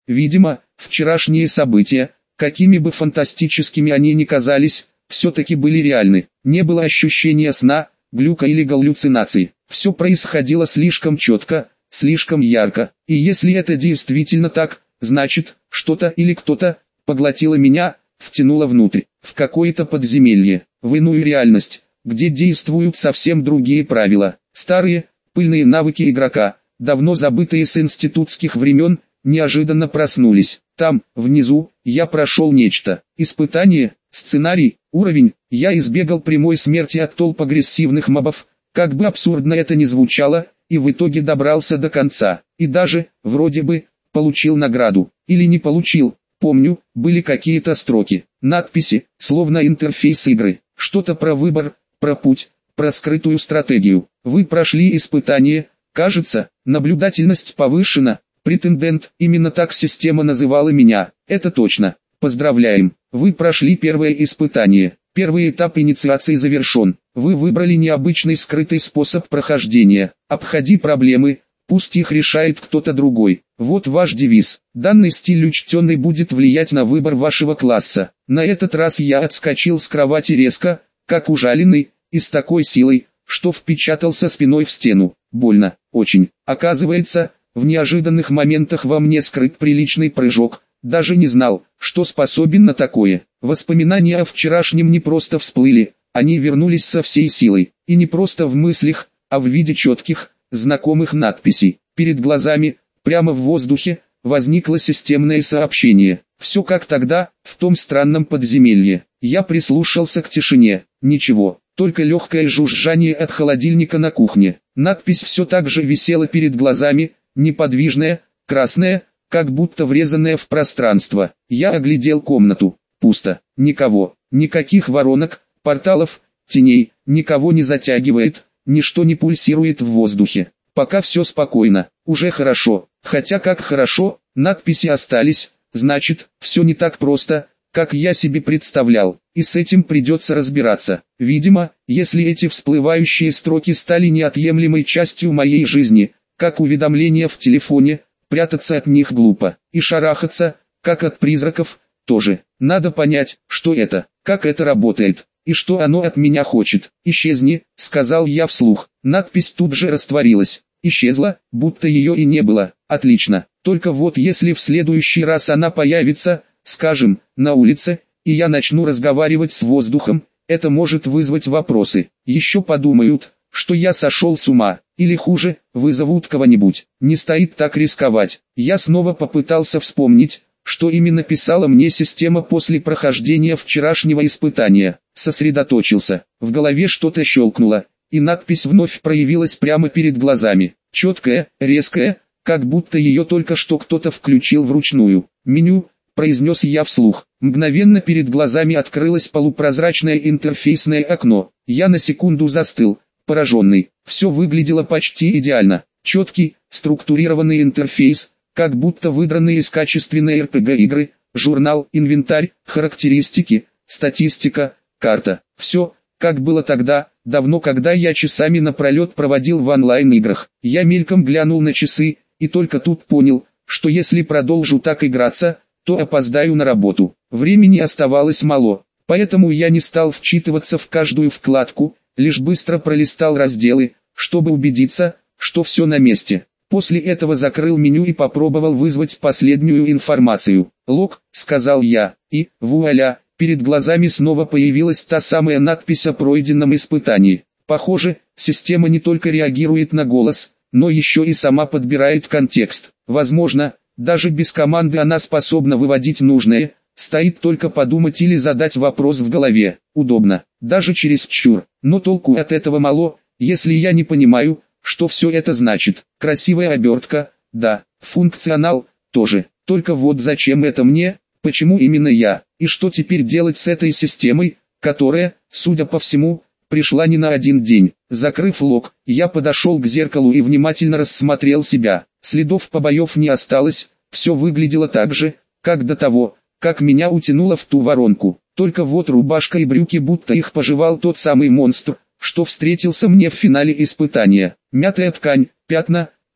Видимо, вчерашние события, какими бы фантастическими они ни казались, все-таки были реальны. Не было ощущения сна, глюка или галлюцинаций. Все происходило слишком четко, слишком ярко. И если это действительно так, значит, что-то или кто-то поглотило меня, втянуло внутрь, в какое-то подземелье, в иную реальность, где действуют совсем другие правила. Старые, пыльные навыки игрока, давно забытые с институтских времен, неожиданно проснулись. Там, внизу, я прошел нечто. Испытание, сценарий, уровень. Я избегал прямой смерти от толп агрессивных мобов, как бы абсурдно это ни звучало, и в итоге добрался до конца. И даже, вроде бы, получил награду. Или не получил. Помню, были какие-то строки, надписи, словно интерфейс игры. Что-то про выбор, про путь, про скрытую стратегию. Вы прошли испытание, кажется, наблюдательность повышена. Претендент, именно так система называла меня. Это точно. Поздравляем. Вы прошли первое испытание. Первый этап инициации завершен. Вы выбрали необычный скрытый способ прохождения. Обходи проблемы, пусть их решает кто-то другой. Вот ваш девиз. Данный стиль учтенный будет влиять на выбор вашего класса. На этот раз я отскочил с кровати резко, как ужаленный, и с такой силой, что впечатался спиной в стену. Больно, очень. Оказывается, в неожиданных моментах во мне скрыт приличный прыжок. Даже не знал, что способен на такое. Воспоминания о вчерашнем не просто всплыли, они вернулись со всей силой. И не просто в мыслях, а в виде четких, знакомых надписей. Перед глазами, прямо в воздухе, возникло системное сообщение. Все как тогда, в том странном подземелье. Я прислушался к тишине. Ничего, только легкое жужжание от холодильника на кухне. Надпись все так же висела перед глазами, неподвижная, красная, как будто врезанная в пространство. Я оглядел комнату. Пусто. Никого. Никаких воронок, порталов, теней. Никого не затягивает. Ничто не пульсирует в воздухе. Пока все спокойно. Уже хорошо. Хотя как хорошо, надписи остались. Значит, все не так просто, как я себе представлял. И с этим придется разбираться. Видимо, если эти всплывающие строки стали неотъемлемой частью моей жизни, как уведомления в телефоне, прятаться от них глупо. И шарахаться, как от призраков, тоже. Надо понять, что это, как это работает, и что оно от меня хочет. «Исчезни», — сказал я вслух. Надпись тут же растворилась. Исчезла, будто ее и не было. Отлично. Только вот если в следующий раз она появится, скажем, на улице, и я начну разговаривать с воздухом, это может вызвать вопросы. Еще подумают, что я сошел с ума, или хуже, вызовут кого-нибудь. Не стоит так рисковать. Я снова попытался вспомнить, что именно писала мне система после прохождения вчерашнего испытания. Сосредоточился. В голове что-то щелкнуло, и надпись вновь проявилась прямо перед глазами. Четкая, резкая, как будто ее только что кто-то включил вручную. «Меню», — произнес я вслух. Мгновенно перед глазами открылось полупрозрачное интерфейсное окно. Я на секунду застыл, пораженный. Все выглядело почти идеально. Четкий, структурированный интерфейс, как будто выдранный из качественной RPG-игры, журнал, инвентарь, характеристики, статистика, карта. Все, как было тогда, давно, когда я часами напролет проводил в онлайн-играх. Я мельком глянул на часы, и только тут понял, что если продолжу так играться, то опоздаю на работу. Времени оставалось мало, поэтому я не стал вчитываться в каждую вкладку, лишь быстро пролистал разделы, чтобы убедиться, что все на месте. После этого закрыл меню и попробовал вызвать последнюю информацию. «Лог», — сказал я, и, вуаля, перед глазами снова появилась та самая надпись о пройденном испытании. Похоже, система не только реагирует на голос, но еще и сама подбирает контекст. Возможно, даже без команды она способна выводить нужное, стоит только подумать или задать вопрос в голове. Удобно, даже чересчур, но толку от этого мало, если я не понимаю, что все это значит. Красивая обертка, да, функционал, тоже. Только вот зачем это мне, почему именно я, и что теперь делать с этой системой, которая, судя по всему, пришла не на один день. Закрыв лог, я подошел к зеркалу и внимательно рассмотрел себя. Следов побоев не осталось, все выглядело так же, как до того, как меня утянуло в ту воронку. Только вот рубашка и брюки, будто их пожевал тот самый монстр, что встретился мне в финале испытания. Мятая ткань, пятна,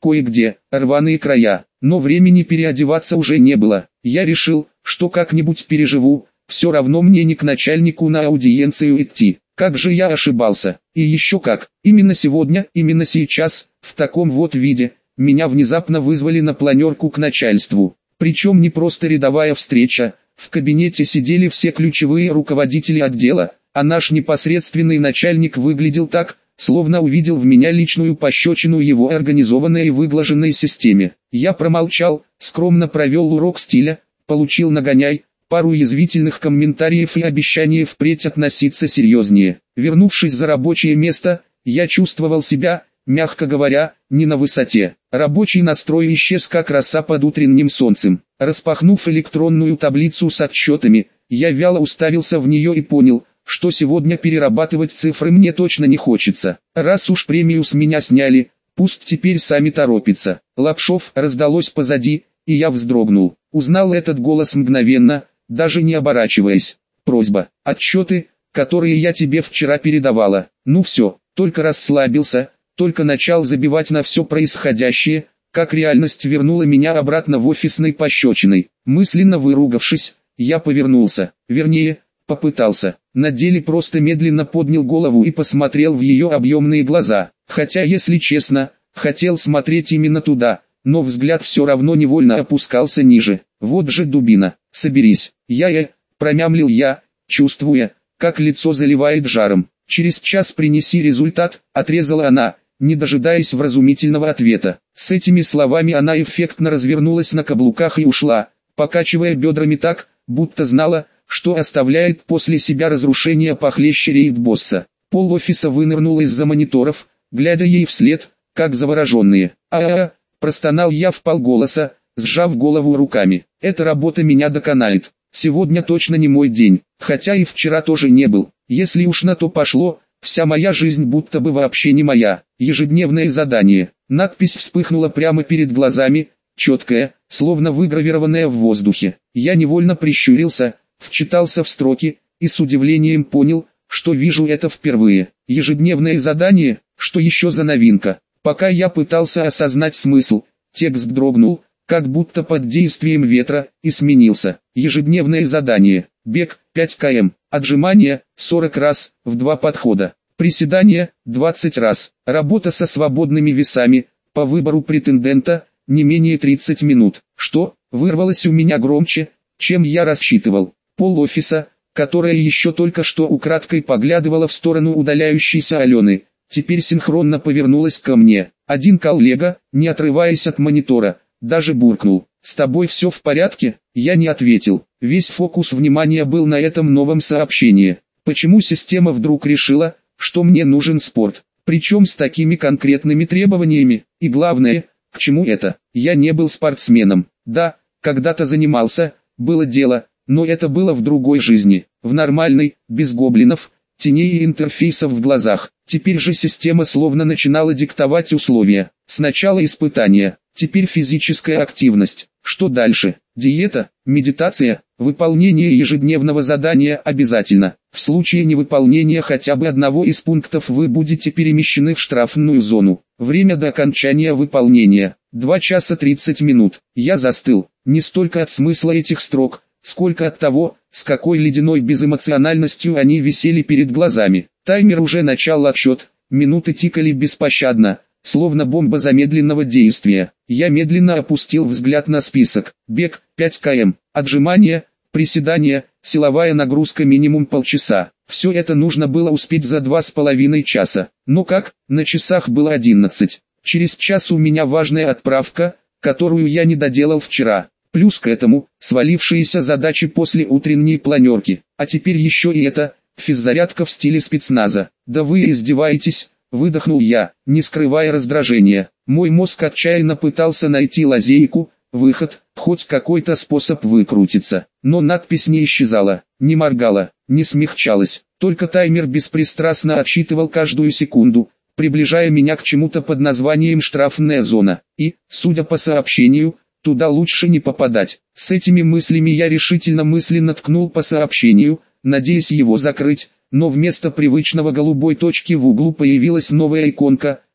кое-где рваные края, но времени переодеваться уже не было. Я решил, что как-нибудь переживу, все равно мне не к начальнику на аудиенцию идти. Как же я ошибался, и еще как, именно сегодня, именно сейчас, в таком вот виде, меня внезапно вызвали на планерку к начальству. Причем не просто рядовая встреча, в кабинете сидели все ключевые руководители отдела, а наш непосредственный начальник выглядел так, словно увидел в меня личную пощечину его организованной и выглаженной системе. Я промолчал, скромно провел урок стиля, получил нагоняй, пару язвительных комментариев и обещание впредь относиться серьезнее. Вернувшись за рабочее место, я чувствовал себя, мягко говоря, не на высоте. Рабочий настрой исчез как роса под утренним солнцем. Распахнув электронную таблицу с отчетами, я вяло уставился в нее и понял, что сегодня перерабатывать цифры мне точно не хочется. Раз уж премию с меня сняли, пусть теперь сами торопятся. Лапшов раздалось позади, и я вздрогнул. Узнал этот голос мгновенно, даже не оборачиваясь. Просьба. Отчеты, которые я тебе вчера передавала. Ну все, только расслабился, только начал забивать на все происходящее, как реальность вернула меня обратно в офисной пощечиной. Мысленно выругавшись, я повернулся, вернее, попытался. На деле просто медленно поднял голову и посмотрел в ее объемные глаза. Хотя, если честно, хотел смотреть именно туда, но взгляд все равно невольно опускался ниже. Вот же дубина, соберись. Промямлил я, чувствуя, как лицо заливает жаром. Через час принеси результат, отрезала она, не дожидаясь вразумительного ответа. С этими словами она эффектно развернулась на каблуках и ушла, покачивая бедрами так, будто знала, что оставляет после себя разрушение похлеще рейд-босса. Пол офиса вынырнул из-за мониторов, глядя ей вслед, как завороженные. Простонал я вполголоса, сжав голову руками. Эта работа меня доконает. Сегодня точно не мой день, хотя и вчера тоже не был. Если уж на то пошло, вся моя жизнь будто бы вообще не моя. Ежедневное задание. Надпись вспыхнула прямо перед глазами, четкая, словно выгравированная в воздухе. Я невольно прищурился, вчитался в строки, и с удивлением понял, что вижу это впервые. Ежедневное задание, что еще за новинка. Пока я пытался осознать смысл, текст дрогнул, как будто под действием ветра, и сменился. Ежедневное задание. Бег 5 км. Отжимания 40 раз, в 2 подхода. Приседания 20 раз. Работа со свободными весами, по выбору претендента, не менее 30 минут. Что, вырвалось у меня громче, чем я рассчитывал. Пол офиса, которая еще только что украдкой поглядывала в сторону удаляющейся Алены, теперь синхронно повернулась ко мне. Один коллега, не отрываясь от монитора, даже буркнул: «С тобой все в порядке?» Я не ответил. Весь фокус внимания был на этом новом сообщении. Почему система вдруг решила, что мне нужен спорт? Причем с такими конкретными требованиями? И главное, к чему это? Я не был спортсменом. Да, когда-то занимался, было дело, но это было в другой жизни. В нормальной, без гоблинов, теней и интерфейсов в глазах. Теперь же система словно начинала диктовать условия. Сначала испытания, теперь физическая активность. Что дальше? Диета, медитация, выполнение ежедневного задания обязательно. В случае невыполнения хотя бы одного из пунктов вы будете перемещены в штрафную зону. Время до окончания выполнения – 2 часа 30 минут. Я застыл, не столько от смысла этих строк, сколько от того, с какой ледяной безэмоциональностью они висели перед глазами. Таймер уже начал отсчет, минуты тикали беспощадно, словно бомба замедленного действия. Я медленно опустил взгляд на список. Бег 5 км, отжимания, приседания, силовая нагрузка минимум полчаса. Все это нужно было успеть за 2,5 часа. Но как? На часах было 11. Через час у меня важная отправка, которую я не доделал вчера. Плюс к этому, свалившиеся задачи после утренней планерки. А теперь еще и это, физзарядка в стиле спецназа. Да вы издеваетесь, выдохнул я, не скрывая раздражения. Мой мозг отчаянно пытался найти лазейку, выход, хоть какой-то способ выкрутиться. Но надпись не исчезала, не моргала, не смягчалась. Только таймер беспристрастно отсчитывал каждую секунду, приближая меня к чему-то под названием «штрафная зона». И, судя по сообщению, туда лучше не попадать. С этими мыслями я решительно мысленно ткнул по сообщению, надеясь его закрыть, но вместо привычного голубой точки в углу появилась новая иконка,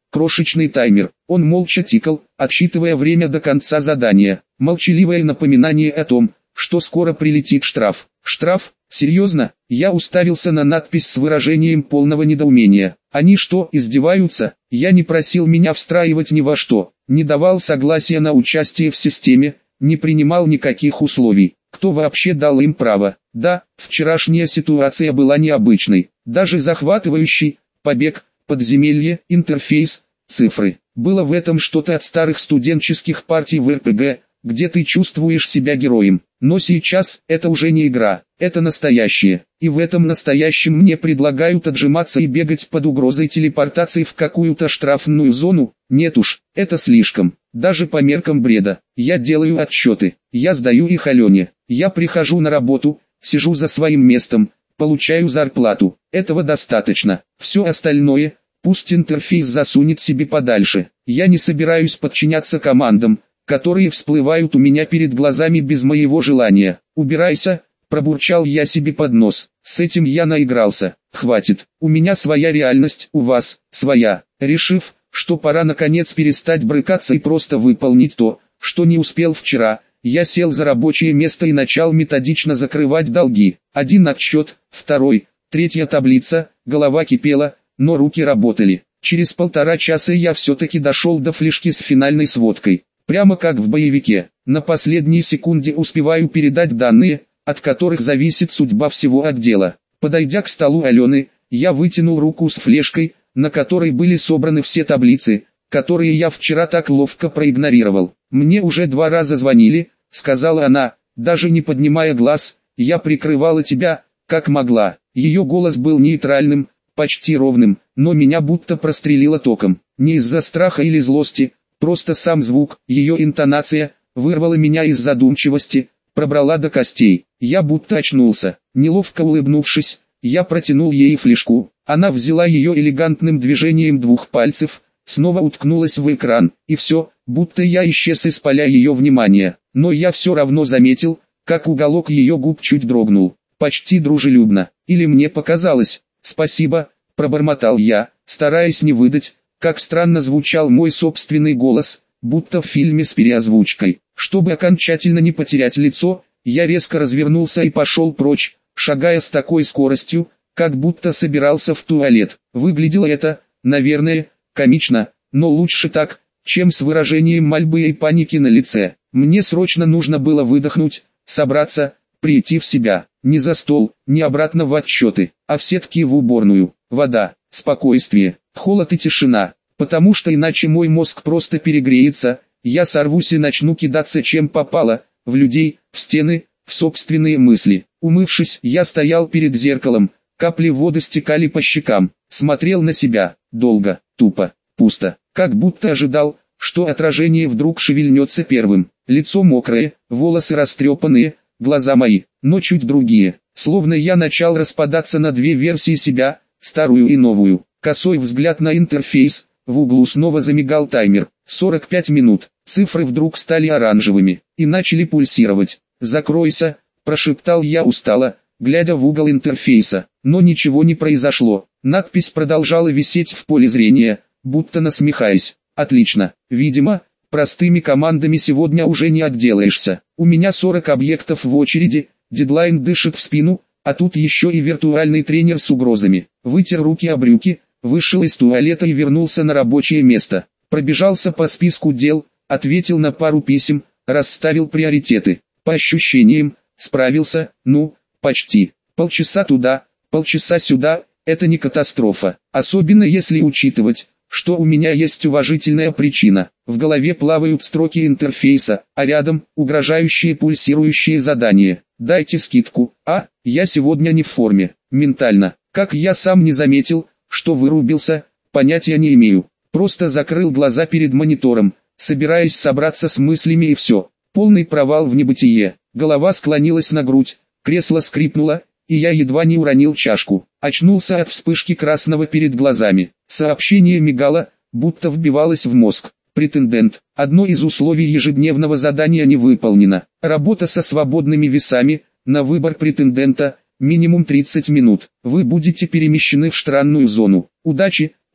крошечный таймер. Он молча тикал, отсчитывая время до конца задания. Молчаливое напоминание о том, что скоро прилетит штраф. Штраф? Серьезно? Я уставился на надпись с выражением полного недоумения. Они что, издеваются? Я не просил меня встраивать ни во что, не давал согласия на участие в системе, не принимал никаких условий. Кто вообще дал им право? Да, вчерашняя ситуация была необычной, даже захватывающей. Побег, подземелье, интерфейс, цифры. Было в этом что-то от старых студенческих партий в РПГ, где ты чувствуешь себя героем. Но сейчас это уже не игра, это настоящее. И в этом настоящем мне предлагают отжиматься и бегать под угрозой телепортации в какую-то штрафную зону. Нет уж, это слишком. Даже по меркам бреда. Я делаю отчеты, я сдаю их Алене. Я прихожу на работу, сижу за своим местом, получаю зарплату. Этого достаточно. Все остальное, пусть интерфейс засунет себе подальше. Я не собираюсь подчиняться командам, которые всплывают у меня перед глазами без моего желания. «Убирайся», – пробурчал я себе под нос. С этим я наигрался. Хватит. У меня своя реальность, у вас своя. Решив, что пора наконец перестать брыкаться и просто выполнить то, что не успел вчера, я сел за рабочее место и начал методично закрывать долги. Один отсчет, второй, третья таблица, голова кипела, но руки работали. Через 1,5 часа я все-таки дошел до флешки с финальной сводкой. Прямо как в боевике, на последней секунде успеваю передать данные, от которых зависит судьба всего отдела. Подойдя к столу Алены, я вытянул руку с флешкой, на которой были собраны все таблицы, которые я вчера так ловко проигнорировал. «Мне уже 2 раза звонили», — сказала она, даже не поднимая глаз. «Я прикрывала тебя, как могла». Ее голос был нейтральным, почти ровным, но меня будто прострелило током. Не из-за страха или злости, просто сам звук, ее интонация, вырвала меня из задумчивости, пробрала до костей. Я будто очнулся. Неловко улыбнувшись, я протянул ей флешку. Она взяла ее элегантным движением 2 пальцев, снова уткнулась в экран, и все, будто я исчез из поля ее внимания. Но я все равно заметил, как уголок ее губ чуть дрогнул, почти дружелюбно. Или мне показалось. «Спасибо», — пробормотал я, стараясь не выдать, как странно звучал мой собственный голос, будто в фильме с переозвучкой. Чтобы окончательно не потерять лицо, я резко развернулся и пошел прочь, шагая с такой скоростью, как будто собирался в туалет. Выглядело это, наверное, комично, но лучше так, чем с выражением мольбы и паники на лице. Мне срочно нужно было выдохнуть, собраться, прийти в себя. Не за стол, не обратно в отчеты, а все-таки в уборную. Вода, спокойствие, холод и тишина, потому что иначе мой мозг просто перегреется, я сорвусь и начну кидаться чем попало, в людей, в стены, в собственные мысли. Умывшись, я стоял перед зеркалом, капли воды стекали по щекам, смотрел на себя, долго, тупо, пусто, как будто ожидал, что отражение вдруг шевельнется первым. Лицо мокрое, волосы растрепанные, глаза мои, но чуть другие, словно я начал распадаться на 2 версии себя, старую и новую. Косой взгляд на интерфейс, в углу снова замигал таймер. 45 минут, цифры вдруг стали оранжевыми и начали пульсировать. «Закройся», – прошептал я устало, глядя в угол интерфейса, но ничего не произошло. Надпись продолжала висеть в поле зрения, будто насмехаясь. «Отлично, видимо, простыми командами сегодня уже не отделаешься. У меня 40 объектов в очереди, дедлайн дышит в спину, а тут еще и виртуальный тренер с угрозами». Вытер руки о брюки, вышел из туалета и вернулся на рабочее место. Пробежался по списку дел, ответил на пару писем, расставил приоритеты. По ощущениям, справился, ну, почти. Полчаса туда, полчаса сюда, это не катастрофа. Особенно если учитывать, что у меня есть уважительная причина. В голове плавают строки интерфейса, а рядом угрожающие пульсирующие задания. Дайте скидку. Я сегодня не в форме, ментально. Как я сам не заметил, что вырубился, понятия не имею. Просто закрыл глаза перед монитором, собираясь собраться с мыслями и все. Полный провал в небытие. Голова склонилась на грудь, кресло скрипнуло, и я едва не уронил чашку. Очнулся от вспышки красного перед глазами. Сообщение мигало, будто вбивалось в мозг. Претендент. Одно из условий ежедневного задания не выполнено. Работа со свободными весами, на выбор претендента, минимум 30 минут. Вы будете перемещены в странную зону. Удачи,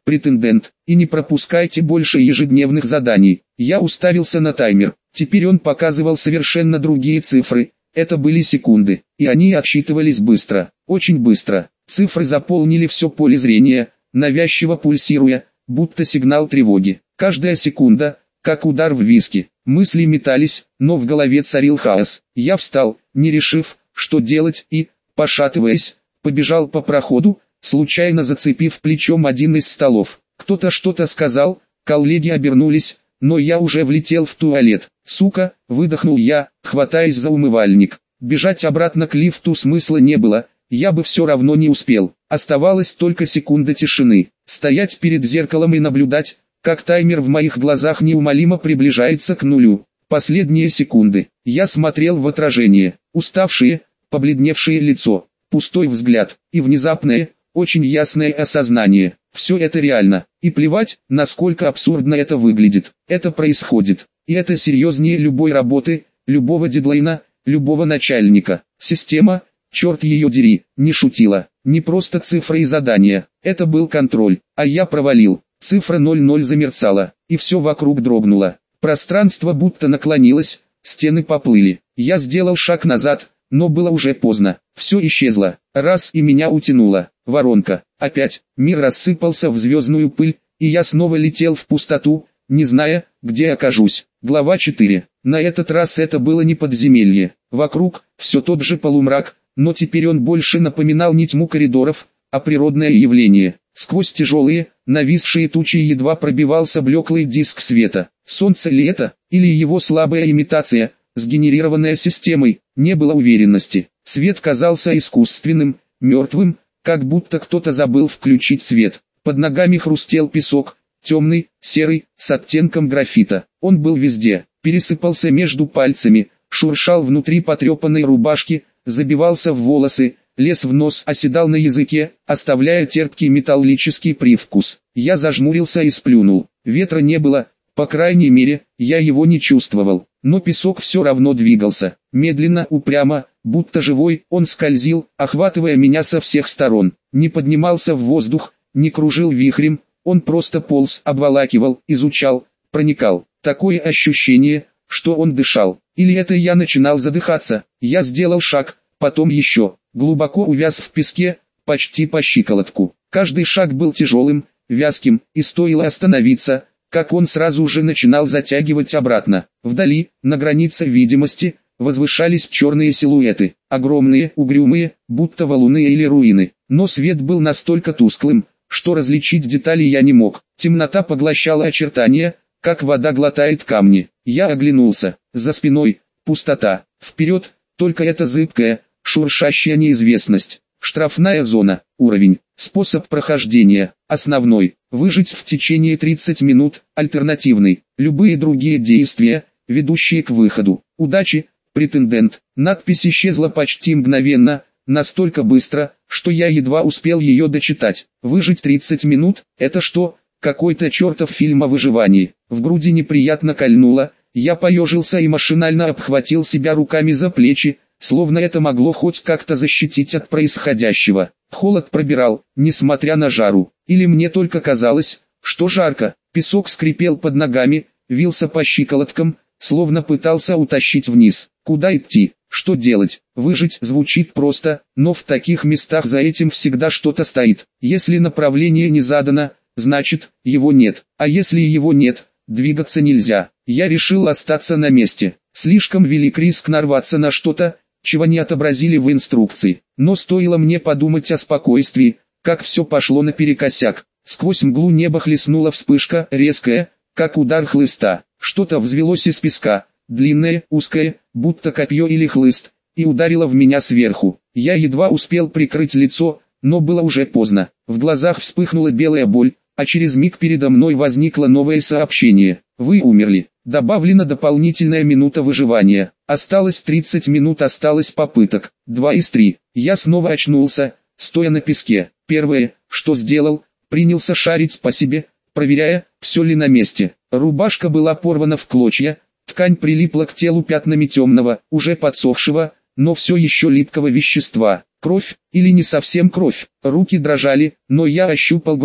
претендент, и не пропускайте больше ежедневных заданий. Я уставился на таймер. Теперь он показывал совершенно другие цифры. Это были секунды, и они отсчитывались быстро, очень быстро. Цифры заполнили все поле зрения, навязчиво пульсируя, будто сигнал тревоги. Каждая секунда, как удар в виски. Мысли метались, но в голове царил хаос. Я встал, не решив, что делать, и, пошатываясь, побежал по проходу, случайно зацепив плечом один из столов. Кто-то что-то сказал, коллеги обернулись, но я уже влетел в туалет. «Сука!» — выдохнул я, хватаясь за умывальник. Бежать обратно к лифту смысла не было, я бы все равно не успел. Оставалась только секунда тишины. Стоять перед зеркалом и наблюдать, как таймер в моих глазах неумолимо приближается к нулю. Последние секунды. Я смотрел в отражение. Уставшее, побледневшее лицо, пустой взгляд и внезапное, очень ясное осознание. Все это реально. И плевать, насколько абсурдно это выглядит. Это происходит. И это серьезнее любой работы, любого дедлайна, любого начальника. Система, черт ее дери, не шутила. Не просто цифры и задания. Это был контроль. А я провалил. Цифра 00 замерцала, и все вокруг дрогнуло. Пространство будто наклонилось, стены поплыли. Я сделал шаг назад, но было уже поздно. Все исчезло. Раз и меня утянуло. Воронка. Опять. Мир рассыпался в звездную пыль, и я снова летел в пустоту, не зная, где окажусь. Глава 4. На этот раз это было не подземелье. Вокруг все тот же полумрак, но теперь он больше напоминал не тьму коридоров, а природное явление. Сквозь тяжелые, нависшие тучи едва пробивался блеклый диск света. Солнце ли это, или его слабая имитация, сгенерированная системой, не было уверенности. Свет казался искусственным, мертвым, как будто кто-то забыл включить свет. Под ногами хрустел песок, темный, серый, с оттенком графита. Он был везде, пересыпался между пальцами, шуршал внутри потрепанной рубашки, забивался в волосы, лез в нос, оседал на языке, оставляя терпкий металлический привкус. Я зажмурился и сплюнул. Ветра не было, по крайней мере, я его не чувствовал. Но песок все равно двигался. Медленно, упрямо, будто живой, он скользил, охватывая меня со всех сторон. Не поднимался в воздух, не кружил вихрем, он просто полз, обволакивал, изучал, проникал. Такое ощущение, что он дышал. Или это я начинал задыхаться. Я сделал шаг, потом еще, глубоко увяз в песке, почти по щиколотку. Каждый шаг был тяжелым, вязким, и стоило остановиться, как он сразу же начинал затягивать обратно. Вдали, на границе видимости, возвышались черные силуэты, огромные, угрюмые, будто валуны или руины. Но свет был настолько тусклым, что различить детали я не мог. Темнота поглощала очертания, как вода глотает камни. Я оглянулся. За спиной пустота. Вперед, только эта зыбкая, шуршащая неизвестность. Штрафная зона. Уровень. Способ прохождения. Основной. Выжить в течение 30 минут. Альтернативный. Любые другие действия, ведущие к выходу. Удачи, претендент. Надпись исчезла почти мгновенно, настолько быстро, что я едва успел ее дочитать. Выжить 30 минут, это что, какой-то чертов фильм о выживании. В груди неприятно кольнуло, я поежился и машинально обхватил себя руками за плечи, словно это могло хоть как-то защитить от происходящего. Холод пробирал, несмотря на жару. Или мне только казалось, что жарко. Песок скрипел под ногами, вился по щиколоткам, словно пытался утащить вниз. Куда идти? Что делать? Выжить звучит просто, но в таких местах за этим всегда что-то стоит. Если направление не задано, значит, его нет. А если его нет, двигаться нельзя. Я решил остаться на месте. Слишком велик риск нарваться на что-то, чего не отобразили в инструкции. Но стоило мне подумать о спокойствии, как все пошло наперекосяк. Сквозь мглу неба хлестнула вспышка, резкая, как удар хлыста. Что-то взвелось из песка, длинное, узкое, будто копье или хлыст, и ударило в меня сверху. Я едва успел прикрыть лицо, но было уже поздно. В глазах вспыхнула белая боль, а через миг передо мной возникло новое сообщение. Вы умерли. Добавлена дополнительная минута выживания. Осталось 30 минут, осталось попыток. 2 из 3. Я снова очнулся, стоя на песке. Первое, что сделал, принялся шарить по себе, проверяя, все ли на месте. Рубашка была порвана в клочья, ткань прилипла к телу пятнами темного, уже подсохшего, но все еще липкого вещества. Кровь, или не совсем кровь. Руки дрожали, но я ощупал грудь,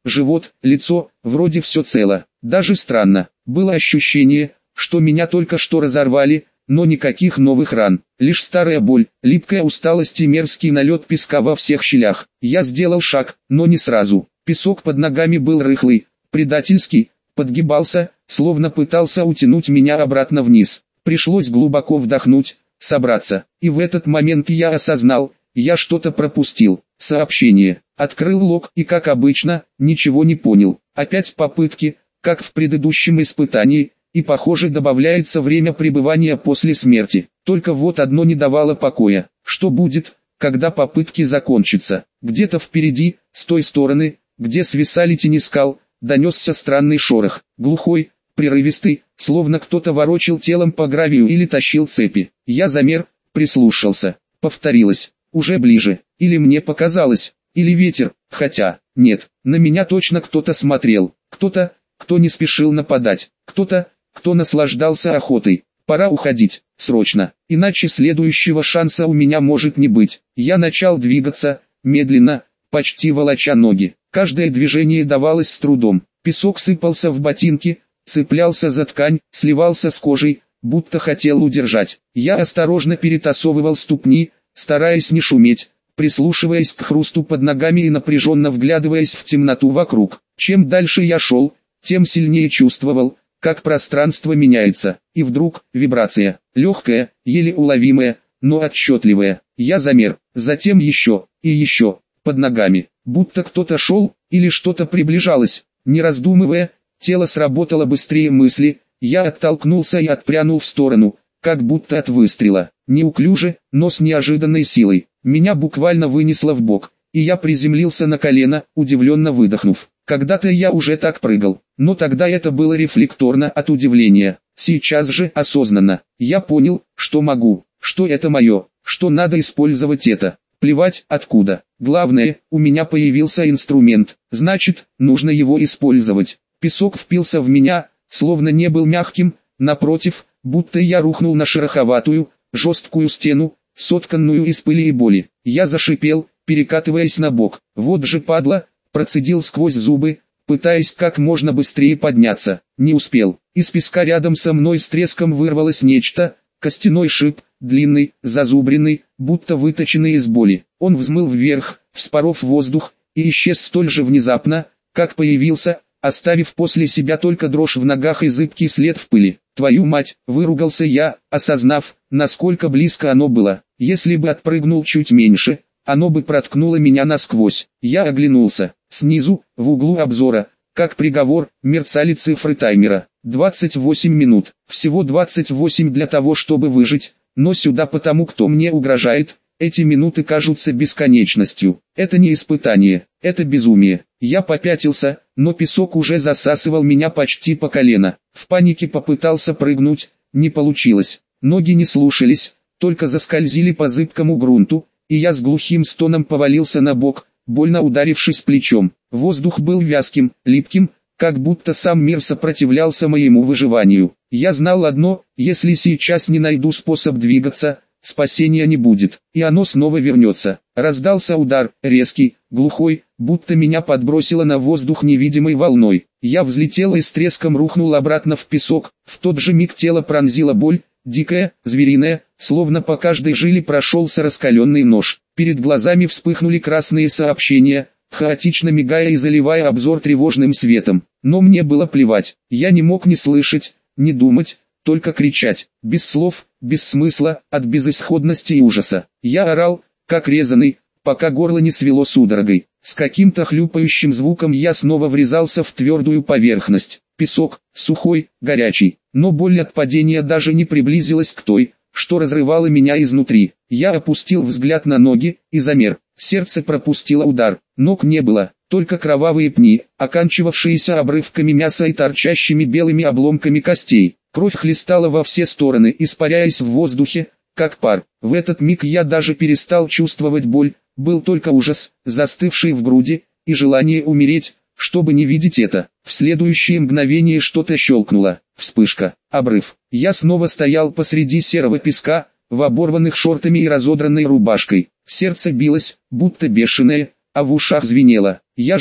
живот, лицо, вроде все цело. Даже странно, было ощущение, что меня только что разорвали, но никаких новых ран, лишь старая боль, липкая усталость и мерзкий налет песка во всех щелях. Я сделал шаг, но не сразу. Песок под ногами был рыхлый, предательский, подгибался, словно пытался утянуть меня обратно вниз. Пришлось глубоко вдохнуть, собраться. И в этот момент я осознал, я что-то пропустил. Сообщение. Открыл лог и, как обычно, ничего не понял. Опять попытки, как в предыдущем испытании, и похоже добавляется время пребывания после смерти. Только вот одно не давало покоя. Что будет, когда попытки закончатся? Где-то впереди, с той стороны, где свисали тени скал, донесся странный шорох. Глухой, прерывистый, словно кто-то ворочил телом по гравию или тащил цепи. Я замер, прислушался. Повторилось. Уже ближе. Или мне показалось, или ветер, хотя, нет, на меня точно кто-то смотрел. Кто-то, кто не спешил нападать. Кто-то, кто наслаждался охотой. Пора уходить, срочно, иначе следующего шанса у меня может не быть. Я начал двигаться, медленно, почти волоча ноги. Каждое движение давалось с трудом. Песок сыпался в ботинки, цеплялся за ткань, сливался с кожей, будто хотел удержать. Я осторожно перетасовывал ступни, стараясь не шуметь, прислушиваясь к хрусту под ногами и напряженно вглядываясь в темноту вокруг. Чем дальше я шел, тем сильнее чувствовал, как пространство меняется. И вдруг, вибрация, легкая, еле уловимая, но отчетливая. Я замер, затем еще, и еще, под ногами, будто кто-то шел, или что-то приближалось. Не раздумывая, тело сработало быстрее мысли, я оттолкнулся и отпрянул в сторону, как будто от выстрела. Неуклюже, но с неожиданной силой. Меня буквально вынесло в бок, и я приземлился на колено, удивленно выдохнув. Когда-то я уже так прыгал, но тогда это было рефлекторно от удивления. Сейчас же осознанно. Я понял, что могу, что это мое, что надо использовать это. Плевать, откуда. Главное, у меня появился инструмент, значит, нужно его использовать. Песок впился в меня, словно не был мягким, напротив, будто я рухнул на шероховатую, жесткую стену, сотканную из пыли и боли. Я зашипел, перекатываясь на бок. Вот же падла, процедил сквозь зубы, пытаясь как можно быстрее подняться. Не успел. Из песка рядом со мной с треском вырвалось нечто, костяной шип, длинный, зазубренный, будто выточенный из боли. Он взмыл вверх, вспоров воздух, и исчез столь же внезапно, как появился, оставив после себя только дрожь в ногах и зыбкий след в пыли. «Твою мать!» — выругался я, осознав, насколько близко оно было. Если бы отпрыгнул чуть меньше, оно бы проткнуло меня насквозь. Я оглянулся. Снизу, в углу обзора, как приговор, мерцали цифры таймера. 28 минут. Всего 28 для того, чтобы выжить, но сюда потому, кто мне угрожает. Эти минуты кажутся бесконечностью. Это не испытание, это безумие. Я попятился, но песок уже засасывал меня почти по колено. В панике попытался прыгнуть, не получилось. Ноги не слушались, только заскользили по зыбкому грунту, и я с глухим стоном повалился на бок, больно ударившись плечом. Воздух был вязким, липким, как будто сам мир сопротивлялся моему выживанию. Я знал одно: если сейчас не найду способ двигаться, спасения не будет, и оно снова вернется. Раздался удар, резкий, глухой, будто меня подбросило на воздух невидимой волной. Я взлетел и с треском рухнул обратно в песок. В тот же миг тело пронзила боль, дикая, звериная, словно по каждой жиле прошелся раскаленный нож. Перед глазами вспыхнули красные сообщения, хаотично мигая и заливая обзор тревожным светом. Но мне было плевать, я не мог ни слышать, ни думать, только кричать, без слов, без смысла, от безысходности и ужаса. Я орал, как резаный, пока горло не свело судорогой. С каким-то хлюпающим звуком я снова врезался в твердую поверхность. Песок, сухой, горячий, но боль от падения даже не приблизилась к той, что разрывало меня изнутри. Я опустил взгляд на ноги и замер. Сердце пропустило удар, ног не было, только кровавые пни, оканчивавшиеся обрывками мяса и торчащими белыми обломками костей. Кровь хлестала во все стороны, испаряясь в воздухе, как пар. В этот миг я даже перестал чувствовать боль, был только ужас, застывший в груди, и желание умереть, чтобы не видеть это. В следующее мгновение что-то щелкнуло, вспышка, обрыв. Я снова стоял посреди серого песка, в оборванных шортами и разодранной рубашкой. Сердце билось, будто бешеное, а в ушах звенело. Я жив,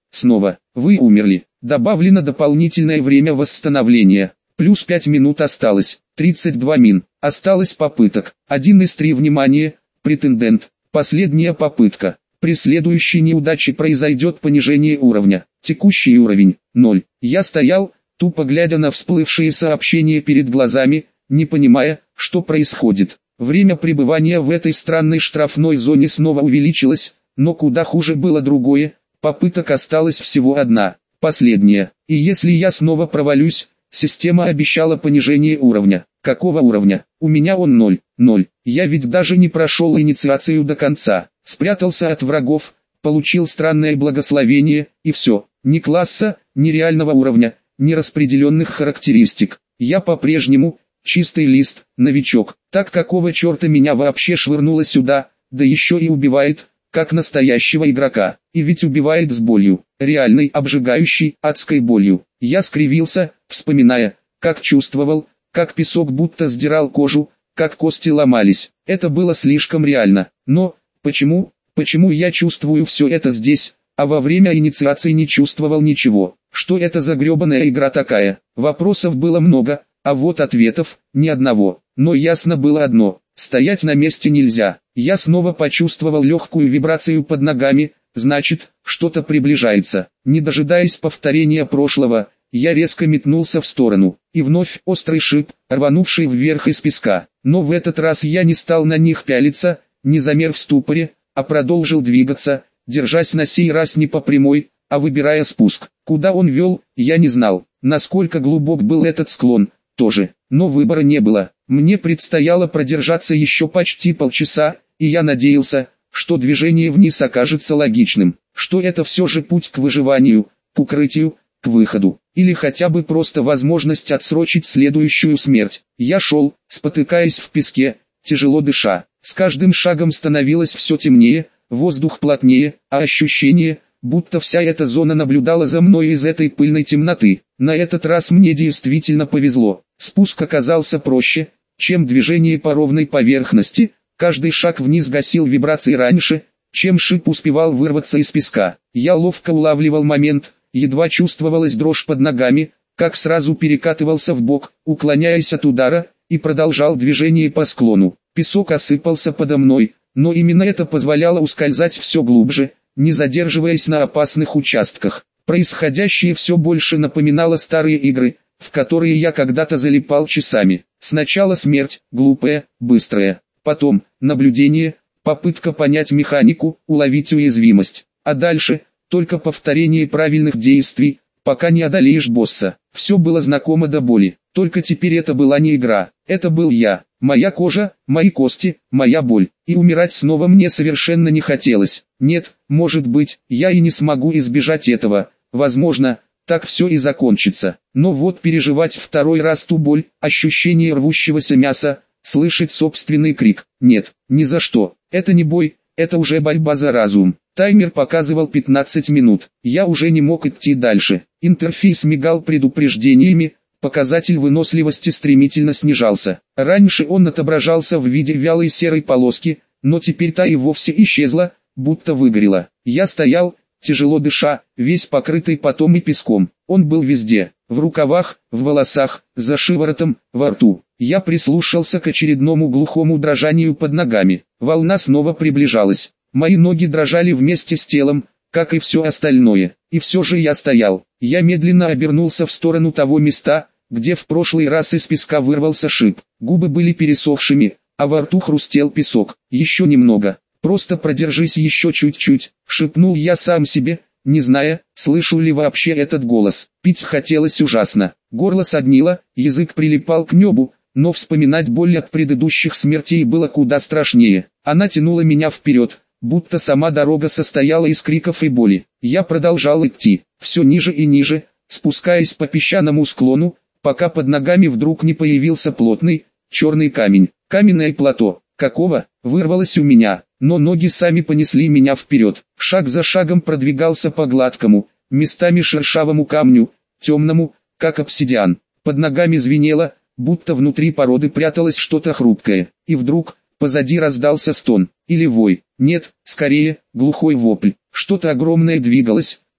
Снова. Вы умерли. Добавлено дополнительное время восстановления. Плюс 5 минут осталось. 32 мин. Осталось попыток. 1 из 3 внимание. Претендент. Последняя попытка. При следующей неудаче произойдет понижение уровня. Текущий уровень 0. Я стоял, тупо глядя на всплывшие сообщения перед глазами, не понимая, что происходит. Время пребывания в этой странной штрафной зоне снова увеличилось, но куда хуже было другое. Попыток осталась всего одна, последняя. И если я снова провалюсь, система обещала понижение уровня. Какого уровня? У меня он 0. 0. Я ведь даже не прошел инициацию до конца. Спрятался от врагов, получил странное благословение, и все. Ни класса, ни реального уровня, ни распределенных характеристик. Я по-прежнему чистый лист, новичок. Так какого черта меня вообще швырнуло сюда, да еще и убивает, как настоящего игрока. И ведь убивает с болью, реальной, обжигающей, адской болью. Я скривился, вспоминая, как чувствовал, как песок будто сдирал кожу, как кости ломались. Это было слишком реально. Но, почему я чувствую все это здесь, а во время инициации не чувствовал ничего? Что это за гребаная игра такая? Вопросов было много, а вот ответов ни одного. Но ясно было одно: стоять на месте нельзя. Я снова почувствовал легкую вибрацию под ногами, значит, что-то приближается. Не дожидаясь повторения прошлого, я резко метнулся в сторону, и вновь острый шип, рванувший вверх из песка. Но в этот раз я не стал на них пялиться, не замер в ступоре, а продолжил двигаться, держась на сей раз не по прямой, а выбирая спуск. Куда он вел, я не знал. Насколько глубок был этот склон, тоже. Но выбора не было. Мне предстояло продержаться еще почти полчаса, и я надеялся, что движение вниз окажется логичным, что это все же путь к выживанию, к укрытию, к выходу, или хотя бы просто возможность отсрочить следующую смерть. Я шел, спотыкаясь в песке, тяжело дыша. С каждым шагом становилось все темнее, воздух плотнее, а ощущение, будто вся эта зона наблюдала за мной из этой пыльной темноты. На этот раз мне действительно повезло. Спуск оказался проще, чем движение по ровной поверхности. Каждый шаг вниз гасил вибрации раньше, чем шип успевал вырваться из песка. Я ловко улавливал момент, едва чувствовалась дрожь под ногами, как сразу перекатывался в бок, уклоняясь от удара, и продолжал движение по склону. Песок осыпался подо мной, но именно это позволяло ускользать все глубже, не задерживаясь на опасных участках. Происходящее все больше напоминало старые игры, в которые я когда-то залипал часами. Сначала смерть, глупая, быстрая. Потом наблюдение, попытка понять механику, уловить уязвимость. А дальше только повторение правильных действий, пока не одолеешь босса. Все было знакомо до боли. Только теперь это была не игра. Это был я. Моя кожа, мои кости, моя боль. И умирать снова мне совершенно не хотелось. Нет, может быть, я и не смогу избежать этого. Возможно, так все и закончится. Но вот переживать второй раз ту боль, ощущение рвущегося мяса, слышать собственный крик. Нет, ни за что. Это не бой, это уже борьба за разум. Таймер показывал 15 минут. Я уже не мог идти дальше. Интерфейс мигал предупреждениями. Показатель выносливости стремительно снижался. Раньше он отображался в виде вялой серой полоски, но теперь та и вовсе исчезла, будто выгорела. Я стоял, тяжело дыша, весь покрытый потом и песком. Он был везде, в рукавах, в волосах, за шиворотом, во рту. Я прислушался к очередному глухому дрожанию под ногами. Волна снова приближалась. Мои ноги дрожали вместе с телом, как и все остальное. И все же я стоял. Я медленно обернулся в сторону того места, где в прошлый раз из песка вырвался шип. Губы были пересохшими, а во рту хрустел песок. Еще немного. Просто продержись еще чуть-чуть, шепнул я сам себе, не зная, слышу ли вообще этот голос. Пить хотелось ужасно. Горло соднило, язык прилипал к небу, но вспоминать боль от предыдущих смертей было куда страшнее. Она тянула меня вперед, будто сама дорога состояла из криков и боли. Я продолжал идти, все ниже и ниже, спускаясь по песчаному склону, пока под ногами вдруг не появился плотный, черный камень. Каменное плато. Какого? Вырвалось у меня, но ноги сами понесли меня вперед. Шаг за шагом продвигался по гладкому, местами шершавому камню, темному, как обсидиан. Под ногами звенело, будто внутри породы пряталось что-то хрупкое. И вдруг, позади раздался стон, или вой. Нет, скорее, глухой вопль. Что-то огромное двигалось,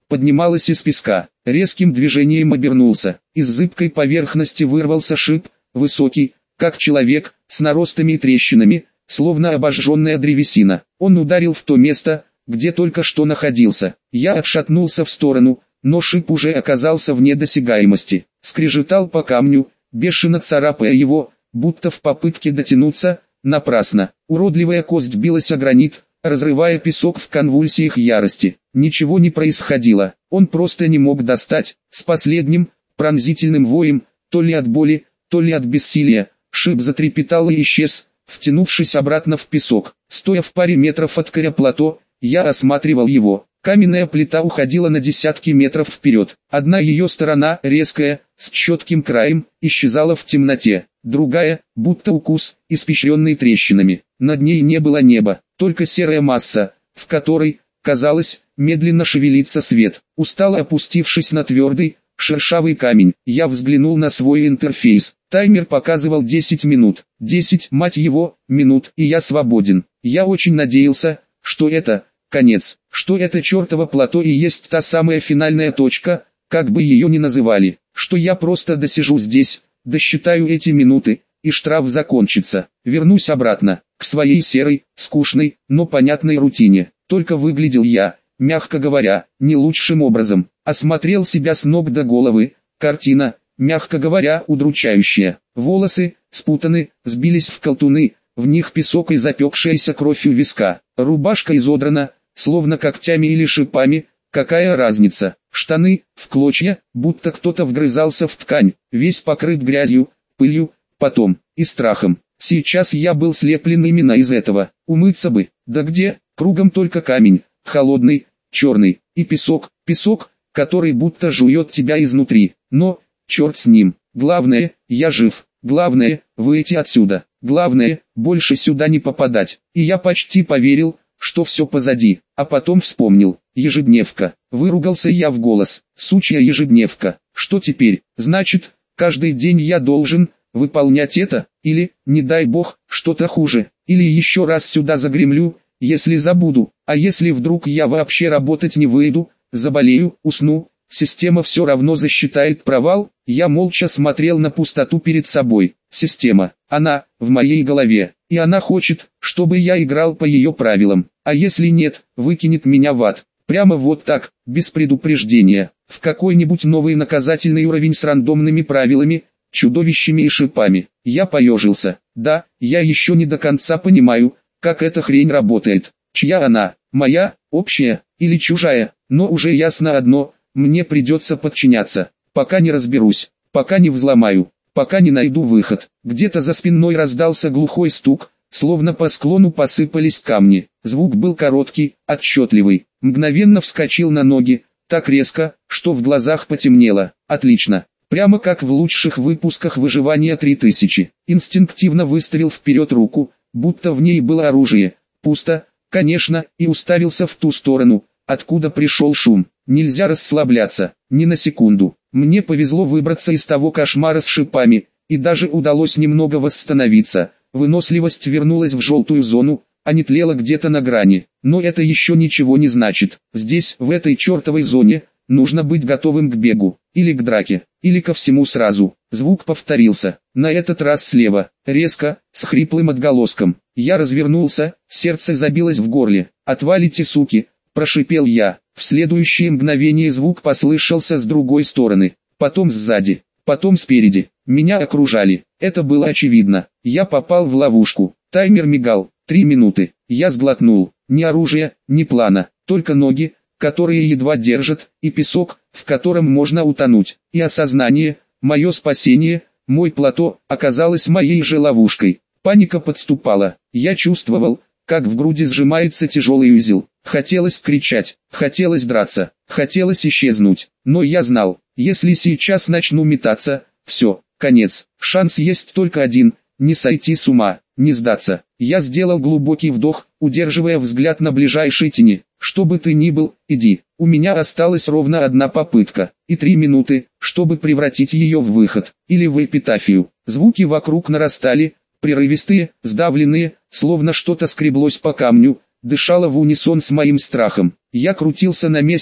поднималась из песка. Резким движением обернулся. Из зыбкой поверхности вырвался шип, высокий, как человек, с наростами и трещинами, словно обожженная древесина. Он ударил в то место, где только что находился. Я отшатнулся в сторону, но шип уже оказался вне досягаемости. Скрежетал по камню, бешено царапая его, будто в попытке дотянуться, напрасно. Уродливая кость билась о гранит, разрывая песок в конвульсиях ярости. Ничего не происходило, он просто не мог достать. С последним, пронзительным воем, то ли от боли, то ли от бессилия, шип затрепетал и исчез, втянувшись обратно в песок. Стоя в паре метров от края плато, я осматривал его. Каменная плита уходила на десятки метров вперед. Одна ее сторона, резкая, с четким краем, исчезала в темноте. Другая, будто укус, испещренный трещинами. Над ней не было неба, только серая масса, в которой, казалось, медленно шевелится свет. Устало опустившись на твердый, шершавый камень, я взглянул на свой интерфейс. Таймер показывал 10 минут. 10, мать его, минут, и я свободен. Я очень надеялся, что это конец, что это чертово плато и есть та самая финальная точка, как бы ее ни называли, что я просто досижу здесь, досчитаю эти минуты, и штраф закончится. Вернусь обратно, к своей серой, скучной, но понятной рутине. Только выглядел я, мягко говоря, не лучшим образом. Осмотрел себя с ног до головы. Картина, мягко говоря, удручающая. Волосы, спутаны, сбились в колтуны, в них песок и запекшаяся кровь у виска. Рубашка изодрана, словно когтями или шипами, какая разница. Штаны, в клочья, будто кто-то вгрызался в ткань, весь покрыт грязью, пылью, потом, и страхом. Сейчас я был слеплен именно из этого. Умыться бы, да где, кругом только камень, холодный, черный, и песок, который будто жует тебя изнутри. Но, черт с ним, главное, я жив, главное, выйти отсюда, главное, больше сюда не попадать. И я почти поверил, что все позади, а потом вспомнил, ежедневка, выругался я в голос, сучья ежедневка, что теперь, значит, каждый день я должен выполнять это, или, не дай бог, что-то хуже, или еще раз сюда загремлю, если забуду, а если вдруг я вообще работать не выйду, заболею, усну, система все равно засчитает провал. Я молча смотрел на пустоту перед собой. Система, она, в моей голове, и она хочет, чтобы я играл по ее правилам, а если нет, выкинет меня в ад. Прямо вот так, без предупреждения, в какой-нибудь новый наказательный уровень с рандомными правилами, чудовищами и шипами. Я поежился. Да, я еще не до конца понимаю, как эта хрень работает. Чья она, моя, общая, или чужая, но уже ясно одно, мне придется подчиняться, пока не разберусь, пока не взломаю, пока не найду выход. Где-то за спиной раздался глухой стук, словно по склону посыпались камни. Звук был короткий, отчетливый. Мгновенно вскочил на ноги, так резко, что в глазах потемнело. Отлично. Прямо как в лучших выпусках «Выживания 3000». Инстинктивно выставил вперед руку, будто в ней было оружие. Пусто, конечно, и уставился в ту сторону, откуда пришел шум. Нельзя расслабляться, ни на секунду. Мне повезло выбраться из того кошмара с шипами, и даже удалось немного восстановиться. Выносливость вернулась в желтую зону, а не тлела где-то на грани. Но это еще ничего не значит. Здесь, в этой чертовой зоне, нужно быть готовым к бегу, или к драке, или ко всему сразу. Звук повторился, на этот раз слева, резко, с хриплым отголоском. Я развернулся, сердце забилось в горле. «Отвалите, суки!» – прошипел я. В следующее мгновение звук послышался с другой стороны, потом сзади, потом спереди. Меня окружали, это было очевидно. Я попал в ловушку. Таймер мигал, 3 минуты. Я сглотнул, ни оружия, ни плана, только ноги, которые едва держат, и песок, в котором можно утонуть. И осознание, мое спасение, мой плато, оказалось моей же ловушкой. Паника подступала. Я чувствовал, как в груди сжимается тяжелый узел. Хотелось кричать, хотелось драться, хотелось исчезнуть. Но я знал, если сейчас начну метаться, все, конец. Шанс есть только один, не сойти с ума, не сдаться. Я сделал глубокий вдох, удерживая взгляд на ближайшей тени. Что бы ты ни был, иди. У меня осталась ровно одна попытка, и 3 минуты, чтобы превратить ее в выход, или в эпитафию. Звуки вокруг нарастали, прерывистые, сдавленные, словно что-то скреблось по камню, дышало в унисон с моим страхом. Я крутился на месте,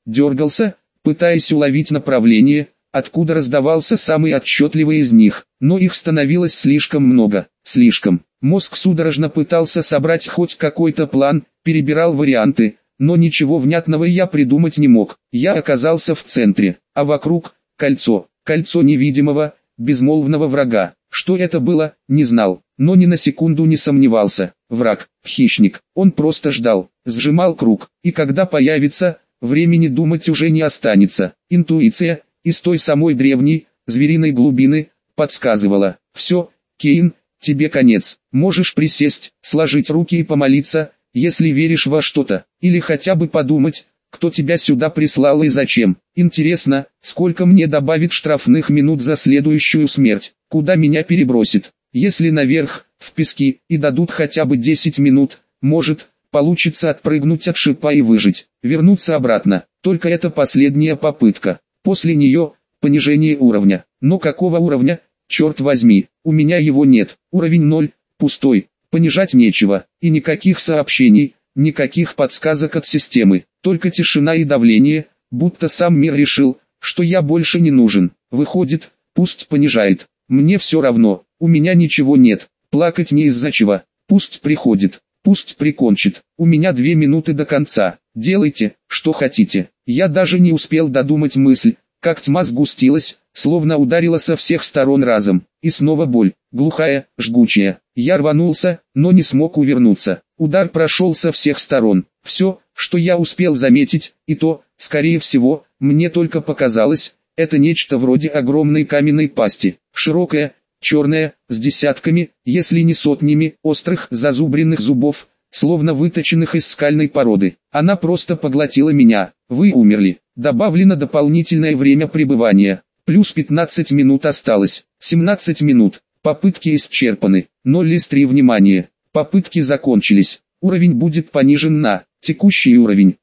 дергался, пытаясь уловить направление, откуда раздавался самый отчетливый из них, но их становилось слишком много, слишком. Мозг судорожно пытался собрать хоть какой-то план, перебирал варианты, но ничего внятного я придумать не мог. Я оказался в центре, а вокруг – кольцо, кольцо невидимого, безмолвного врага. Что это было, не знал, но ни на секунду не сомневался. Враг, хищник, он просто ждал, сжимал круг, и когда появится, времени думать уже не останется. Интуиция, из той самой древней, звериной глубины, подсказывала: все, Кейн, тебе конец. Можешь присесть, сложить руки и помолиться, если веришь во что-то, или хотя бы подумать, кто тебя сюда прислал и зачем. Интересно, сколько мне добавит штрафных минут за следующую смерть, куда меня перебросит. Если наверх, в пески, и дадут хотя бы 10 минут, может, получится отпрыгнуть от шипа и выжить, вернуться обратно. Только это последняя попытка. После нее, понижение уровня. Но какого уровня, черт возьми, у меня его нет. Уровень 0, пустой, понижать нечего, и никаких сообщений, никаких подсказок от системы, только тишина и давление, будто сам мир решил, что я больше не нужен. Выходит, пусть понижает, мне все равно, у меня ничего нет, плакать не из-за чего, пусть приходит, пусть прикончит, у меня 2 минуты до конца, делайте, что хотите. Я даже не успел додумать мысль, как тьма сгустилась, словно ударила со всех сторон разом, и снова боль, глухая, жгучая. Я рванулся, но не смог увернуться. Удар прошел со всех сторон. Все, что я успел заметить, и то, скорее всего, мне только показалось, это нечто вроде огромной каменной пасти, широкая, черная, с десятками, если не сотнями, острых, зазубренных зубов, словно выточенных из скальной породы. Она просто поглотила меня. Вы умерли. Добавлено дополнительное время пребывания. Плюс 15 минут осталось. 17 минут. Попытки исчерпаны. 0 из 3 внимания. Попытки закончились. Уровень будет понижен на текущий уровень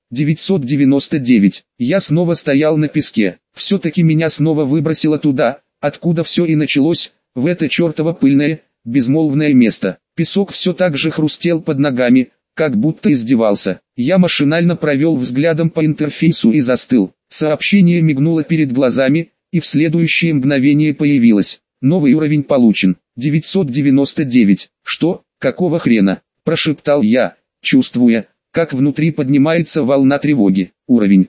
999. Я снова стоял на песке. Все-таки меня снова выбросило туда, откуда все и началось, в это чертово пыльное, безмолвное место. Песок все так же хрустел под ногами, как будто издевался. Я машинально провел взглядом по интерфейсу и застыл. Сообщение мигнуло перед глазами, и в следующее мгновение появилось. Новый уровень получен. 999. Что? Какого хрена? Прошептал я, чувствуя, как внутри поднимается волна тревоги. Уровень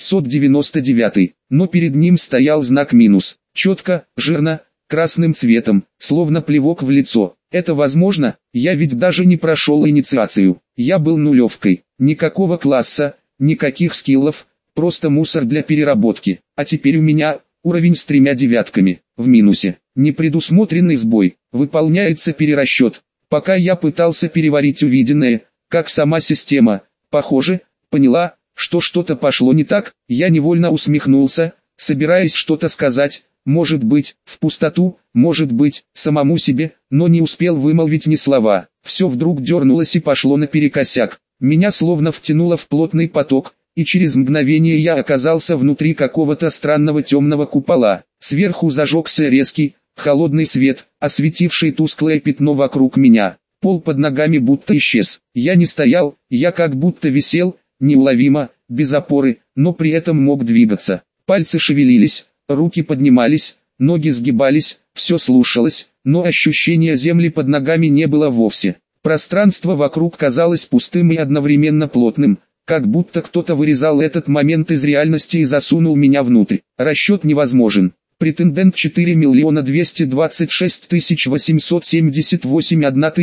999. Но перед ним стоял знак минус. Четко, жирно, красным цветом, словно плевок в лицо. Это возможно? Я ведь даже не прошел инициацию. Я был нулевкой. Никакого класса, никаких скиллов, просто мусор для переработки. А теперь у меня уровень с 3 девятками, в минусе. Непредусмотренный сбой. Выполняется перерасчет. Пока я пытался переварить увиденное, как сама система, похоже, поняла, что что-то пошло не так. Я невольно усмехнулся, собираясь что-то сказать. Может быть, в пустоту, может быть, самому себе, но не успел вымолвить ни слова. Все вдруг дернулось и пошло наперекосяк. Меня словно втянуло в плотный поток, и через мгновение я оказался внутри какого-то странного темного купола. Сверху зажегся резкий, холодный свет, осветивший тусклое пятно вокруг меня. Пол под ногами будто исчез. Я не стоял, я как будто висел, неуловимо, без опоры, но при этом мог двигаться. Пальцы шевелились. Руки поднимались, ноги сгибались, все слушалось, но ощущения земли под ногами не было вовсе. Пространство вокруг казалось пустым и одновременно плотным, как будто кто-то вырезал этот момент из реальности и засунул меня внутрь. Расчет невозможен. Претендент 4 226 878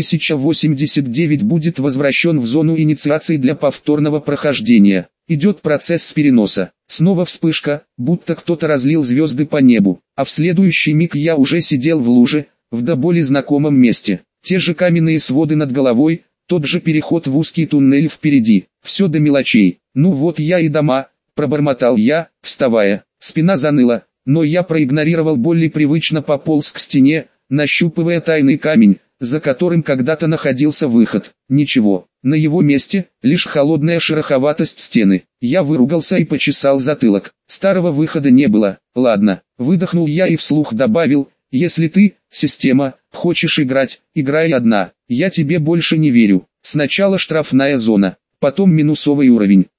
1089 будет возвращен в зону инициации для повторного прохождения. Идет процесс переноса. Снова вспышка, будто кто-то разлил звезды по небу, а в следующий миг я уже сидел в луже, в до боли знакомом месте. Те же каменные своды над головой, тот же переход в узкий туннель впереди, все до мелочей. Ну вот я и дома, пробормотал я, вставая. Спина заныла, но я проигнорировал боль и привычно пополз к стене, нащупывая тайный камень, за которым когда-то находился выход. Ничего, на его месте лишь холодная шероховатость стены. Я выругался и почесал затылок. Старого выхода не было. Ладно, выдохнул я и вслух добавил: если ты, система, хочешь играть, играй одна. Я тебе больше не верю. Сначала штрафная зона, потом минусовый уровень,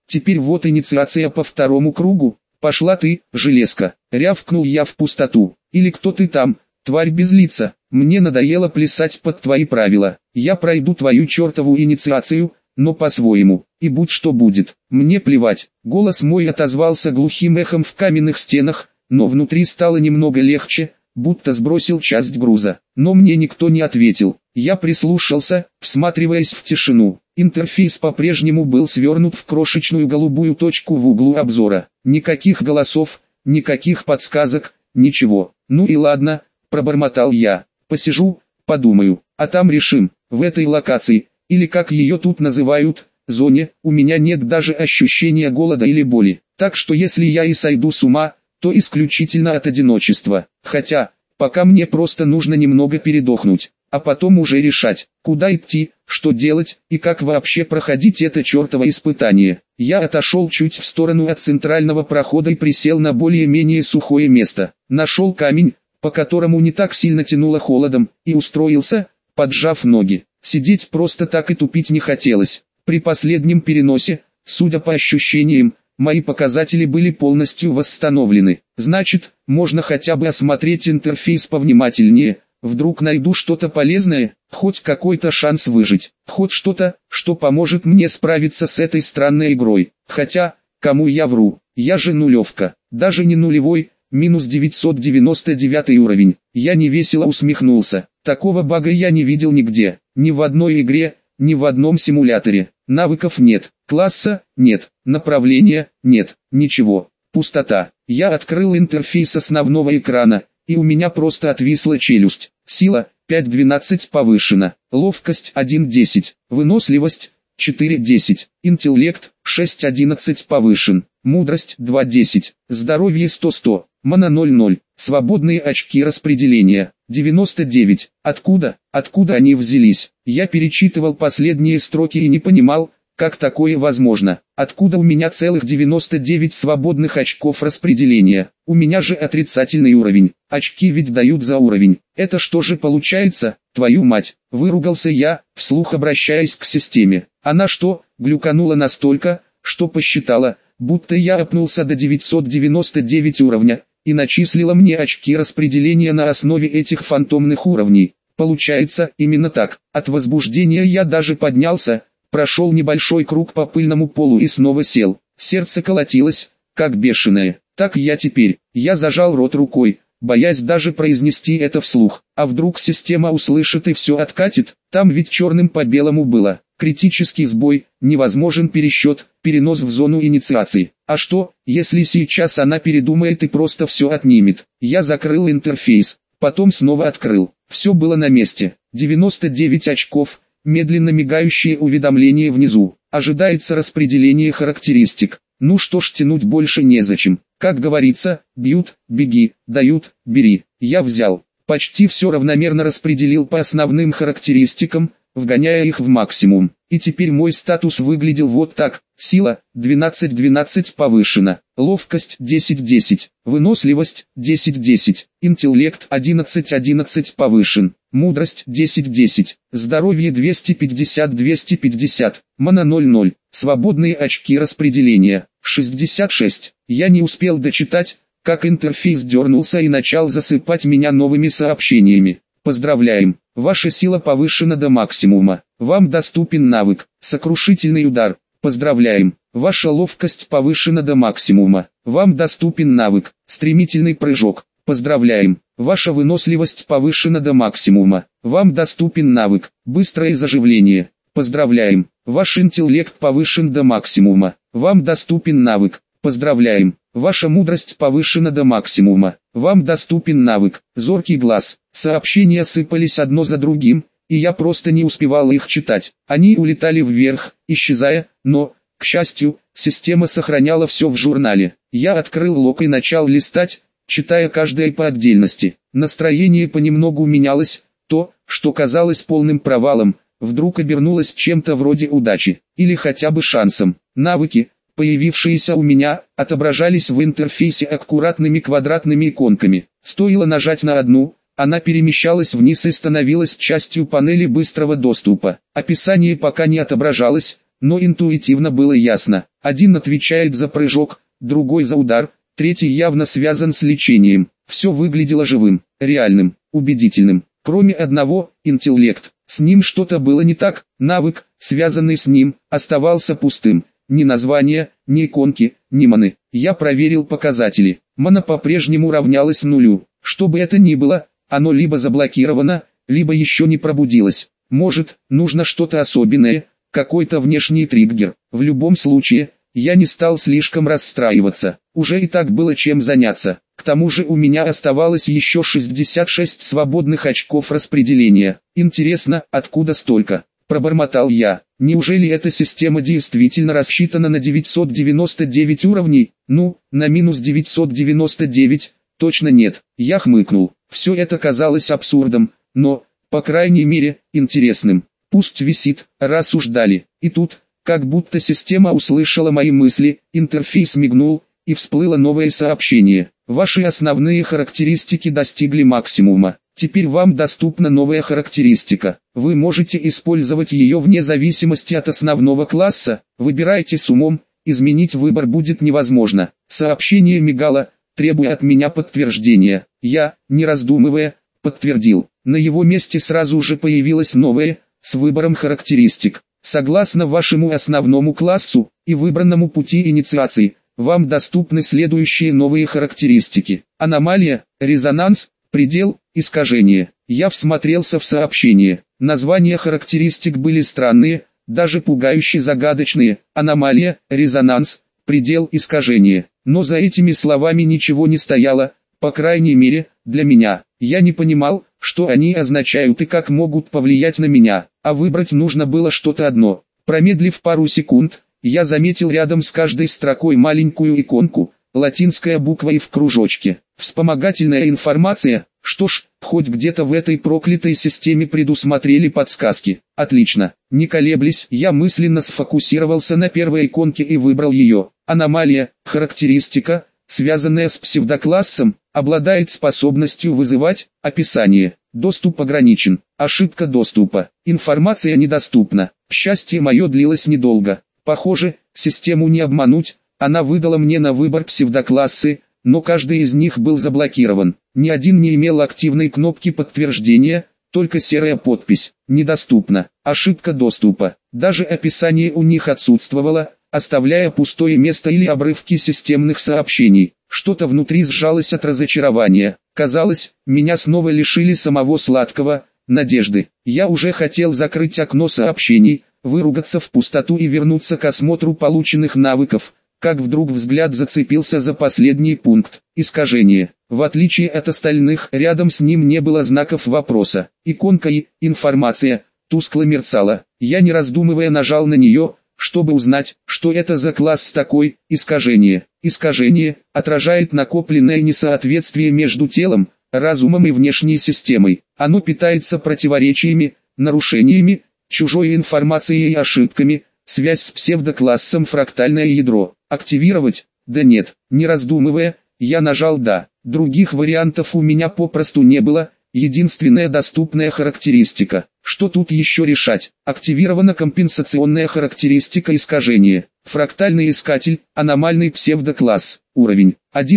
Теперь вот инициация по второму кругу. Пошла ты, железка, рявкнул я в пустоту. Или кто ты там, тварь без лица? Мне надоело плясать под твои правила. Я пройду твою чертову инициацию, но по-своему, и будь что будет. Мне плевать. Голос мой отозвался глухим эхом в каменных стенах, но внутри стало немного легче, будто сбросил часть груза. Но мне никто не ответил. Я прислушался, всматриваясь в тишину. Интерфейс по-прежнему был свернут в крошечную голубую точку в углу обзора. Никаких голосов, никаких подсказок, ничего. Ну и ладно, пробормотал я. Посижу, подумаю, а там решим. В этой локации, или как ее тут называют, зоне, у меня нет даже ощущения голода или боли. Так что если я и сойду с ума, то исключительно от одиночества. Хотя, пока мне просто нужно немного передохнуть, а потом уже решать, куда идти, что делать и как вообще проходить это чертово испытание. Я отошел чуть в сторону от центрального прохода и присел на более-менее сухое место. Нашел камень, по которому не так сильно тянуло холодом, и устроился, поджав ноги. Сидеть просто так и тупить не хотелось. При последнем переносе, судя по ощущениям, мои показатели были полностью восстановлены. Значит, можно хотя бы осмотреть интерфейс повнимательнее. Вдруг найду что-то полезное, хоть какой-то шанс выжить, хоть что-то, что поможет мне справиться с этой странной игрой. Хотя, кому я вру, я же нулевка, даже не нулевой, минус 999 уровень. Я невесело усмехнулся. Такого бага я не видел нигде, ни в одной игре, ни в одном симуляторе. Навыков нет, класса нет, направления нет, ничего, пустота. Я открыл интерфейс основного экрана, и у меня просто отвисла челюсть. Сила 5.12 повышена, ловкость 1.10, выносливость 4.10, интеллект 6.11 повышен, мудрость 2.10, здоровье 100-100, мана 0.0, свободные очки распределения 99. Откуда они взялись? Я перечитывал последние строки и не понимал, как такое возможно. Откуда у меня целых 99 свободных очков распределения? У меня же отрицательный уровень. Очки ведь дают за уровень. Это что же получается, твою мать? Выругался я, вслух обращаясь к системе. Она что, глюканула настолько, что посчитала, будто я опнулся до 999 уровня, и начислила мне очки распределения на основе этих фантомных уровней. Получается, именно так. От возбуждения я даже поднялся, прошел небольшой круг по пыльному полу и снова сел. Сердце колотилось, как бешеное. Так я теперь. Я зажал рот рукой, боясь даже произнести это вслух. А вдруг система услышит и все откатит? Там ведь черным по белому было. Критический сбой, невозможен пересчет, перенос в зону инициации. А что, если сейчас она передумает и просто все отнимет? Я закрыл интерфейс, потом снова открыл. Все было на месте. 99 очков. Медленно мигающее уведомление внизу. Ожидается распределение характеристик. Ну что ж, тянуть больше незачем. Как говорится, бьют, беги, дают, бери. Я взял. Почти все равномерно распределил по основным характеристикам, вгоняя их в максимум. И теперь мой статус выглядел вот так. Сила 12-12 повышена, ловкость 10-10, выносливость 10-10, интеллект 11-11 повышен, мудрость 10-10, здоровье 250-250, мана 0-0, свободные очки распределения 66. Я не успел дочитать, как интерфейс дернулся и начал засыпать меня новыми сообщениями. Поздравляем, ваша сила повышена до максимума, вам доступен навык «Сокрушительный удар». Поздравляем, ваша ловкость повышена до максимума, вам доступен навык «Стремительный прыжок». Поздравляем, ваша выносливость повышена до максимума, вам доступен навык «Быстрое заживление». Поздравляем, ваш интеллект повышен до максимума, вам доступен навык. Поздравляем, ваша мудрость повышена до максимума, вам доступен навык «Зоркий глаз». Сообщения сыпались одно за другим, и я просто не успевал их читать. Они улетали вверх, исчезая, но, к счастью, система сохраняла все в журнале. Я открыл лог и начал листать, читая каждое по отдельности. Настроение понемногу менялось, то, что казалось полным провалом, вдруг обернулось чем-то вроде удачи, или хотя бы шансом. Навыки, появившиеся у меня, отображались в интерфейсе аккуратными квадратными иконками. Стоило нажать на одну, она перемещалась вниз и становилась частью панели быстрого доступа. Описание пока не отображалось, но интуитивно было ясно. Один отвечает за прыжок, другой за удар, третий явно связан с лечением. Все выглядело живым, реальным, убедительным. Кроме одного, интеллект. С ним что-то было не так, навык, связанный с ним, оставался пустым. Ни названия, ни иконки, ни маны. Я проверил показатели. Мана по-прежнему равнялась нулю. Что бы это ни было, оно либо заблокировано, либо еще не пробудилось. Может, нужно что-то особенное, какой-то внешний триггер. В любом случае, я не стал слишком расстраиваться. Уже и так было чем заняться. К тому же у меня оставалось еще 66 свободных очков распределения. Интересно, откуда столько? Пробормотал я. Неужели эта система действительно рассчитана на 999 уровней? Ну, на минус 999, точно нет. Я хмыкнул. Все это казалось абсурдом, но, по крайней мере, интересным. Пусть висит, рассуждали. И тут, как будто система услышала мои мысли, интерфейс мигнул, и всплыло новое сообщение. Ваши основные характеристики достигли максимума. Теперь вам доступна новая характеристика. Вы можете использовать ее вне зависимости от основного класса. Выбирайте с умом, изменить выбор будет невозможно. Сообщение мигало, требуя от меня подтверждения. Я, не раздумывая, подтвердил. На его месте сразу же появилось новое, с выбором характеристик. Согласно вашему основному классу и выбранному пути инициации, вам доступны следующие новые характеристики. Аномалия, резонанс, предел, искажение. Я всмотрелся в сообщение. Названия характеристик были странные, даже пугающе загадочные. Аномалия, резонанс, предел, искажение. Но за этими словами ничего не стояло, по крайней мере, для меня. Я не понимал, что они означают и как могут повлиять на меня, а выбрать нужно было что-то одно. Промедлив пару секунд, я заметил рядом с каждой строкой маленькую иконку, латинская буква «и» в кружочке. Вспомогательная информация. Что ж, хоть где-то в этой проклятой системе предусмотрели подсказки. Отлично. Не колеблясь, я мысленно сфокусировался на первой иконке и выбрал ее. Аномалия, характеристика, связанная с псевдоклассом, обладает способностью вызывать. Описание. Доступ ограничен. Ошибка доступа. Информация недоступна. Счастье мое длилось недолго. Похоже, систему не обмануть. Она выдала мне на выбор псевдоклассы, но каждый из них был заблокирован. Ни один не имел активной кнопки подтверждения, только серая подпись «Недоступно». Ошибка доступа. Даже описание у них отсутствовало, оставляя пустое место или обрывки системных сообщений. Что-то внутри сжалось от разочарования. Казалось, меня снова лишили самого сладкого, надежды. Я уже хотел закрыть окно сообщений, выругаться в пустоту и вернуться к осмотру полученных навыков, как вдруг взгляд зацепился за последний пункт – искажение. В отличие от остальных, рядом с ним не было знаков вопроса. Иконка и «Информация» тускло мерцала. Я не раздумывая нажал на нее, чтобы узнать, что это за класс такой. Искажение. Искажение отражает накопленное несоответствие между телом, разумом и внешней системой. Оно питается противоречиями, нарушениями, чужой информацией и ошибками. Связь с псевдоклассом фрактальное ядро. Активировать? Да нет. Не раздумывая, я нажал «да». Других вариантов у меня попросту не было. Единственная доступная характеристика. Что тут еще решать? Активирована компенсационная характеристика искажения. Фрактальный искатель, аномальный псевдокласс. Уровень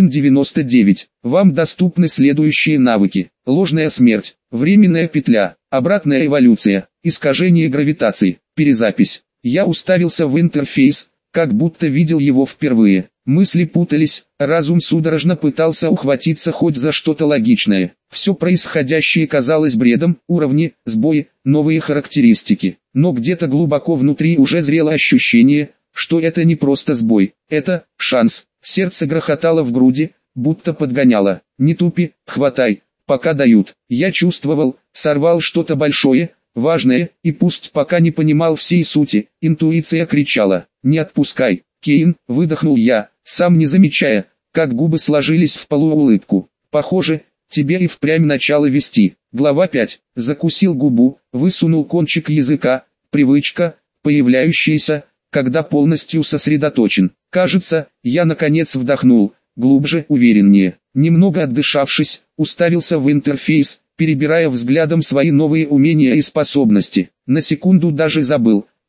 1.99. Вам доступны следующие навыки. Ложная смерть. Временная петля. Обратная эволюция. Искажение гравитации. Перезапись. Я уставился в интерфейс, как будто видел его впервые. Мысли путались, разум судорожно пытался ухватиться хоть за что-то логичное. Все происходящее казалось бредом, уровни, сбои, новые характеристики. Но где-то глубоко внутри уже зрело ощущение, что это не просто сбой, это шанс. Сердце грохотало в груди, будто подгоняло. Не тупи, хватай, пока дают. Я чувствовал, сорвал что-то большое, важное, и пусть пока не понимал всей сути, интуиция кричала: «Не отпускай, Кейн», выдохнул я, сам не замечая, как губы сложились в полуулыбку. «Похоже, тебе и впрямь начало вести». Глава 5. Закусил губу, высунул кончик языка, привычка, появляющаяся, когда полностью сосредоточен. Кажется, я наконец вдохнул, глубже, увереннее. Немного отдышавшись, уставился в интерфейс, перебирая взглядом свои новые умения и способности. На секунду даже забыл,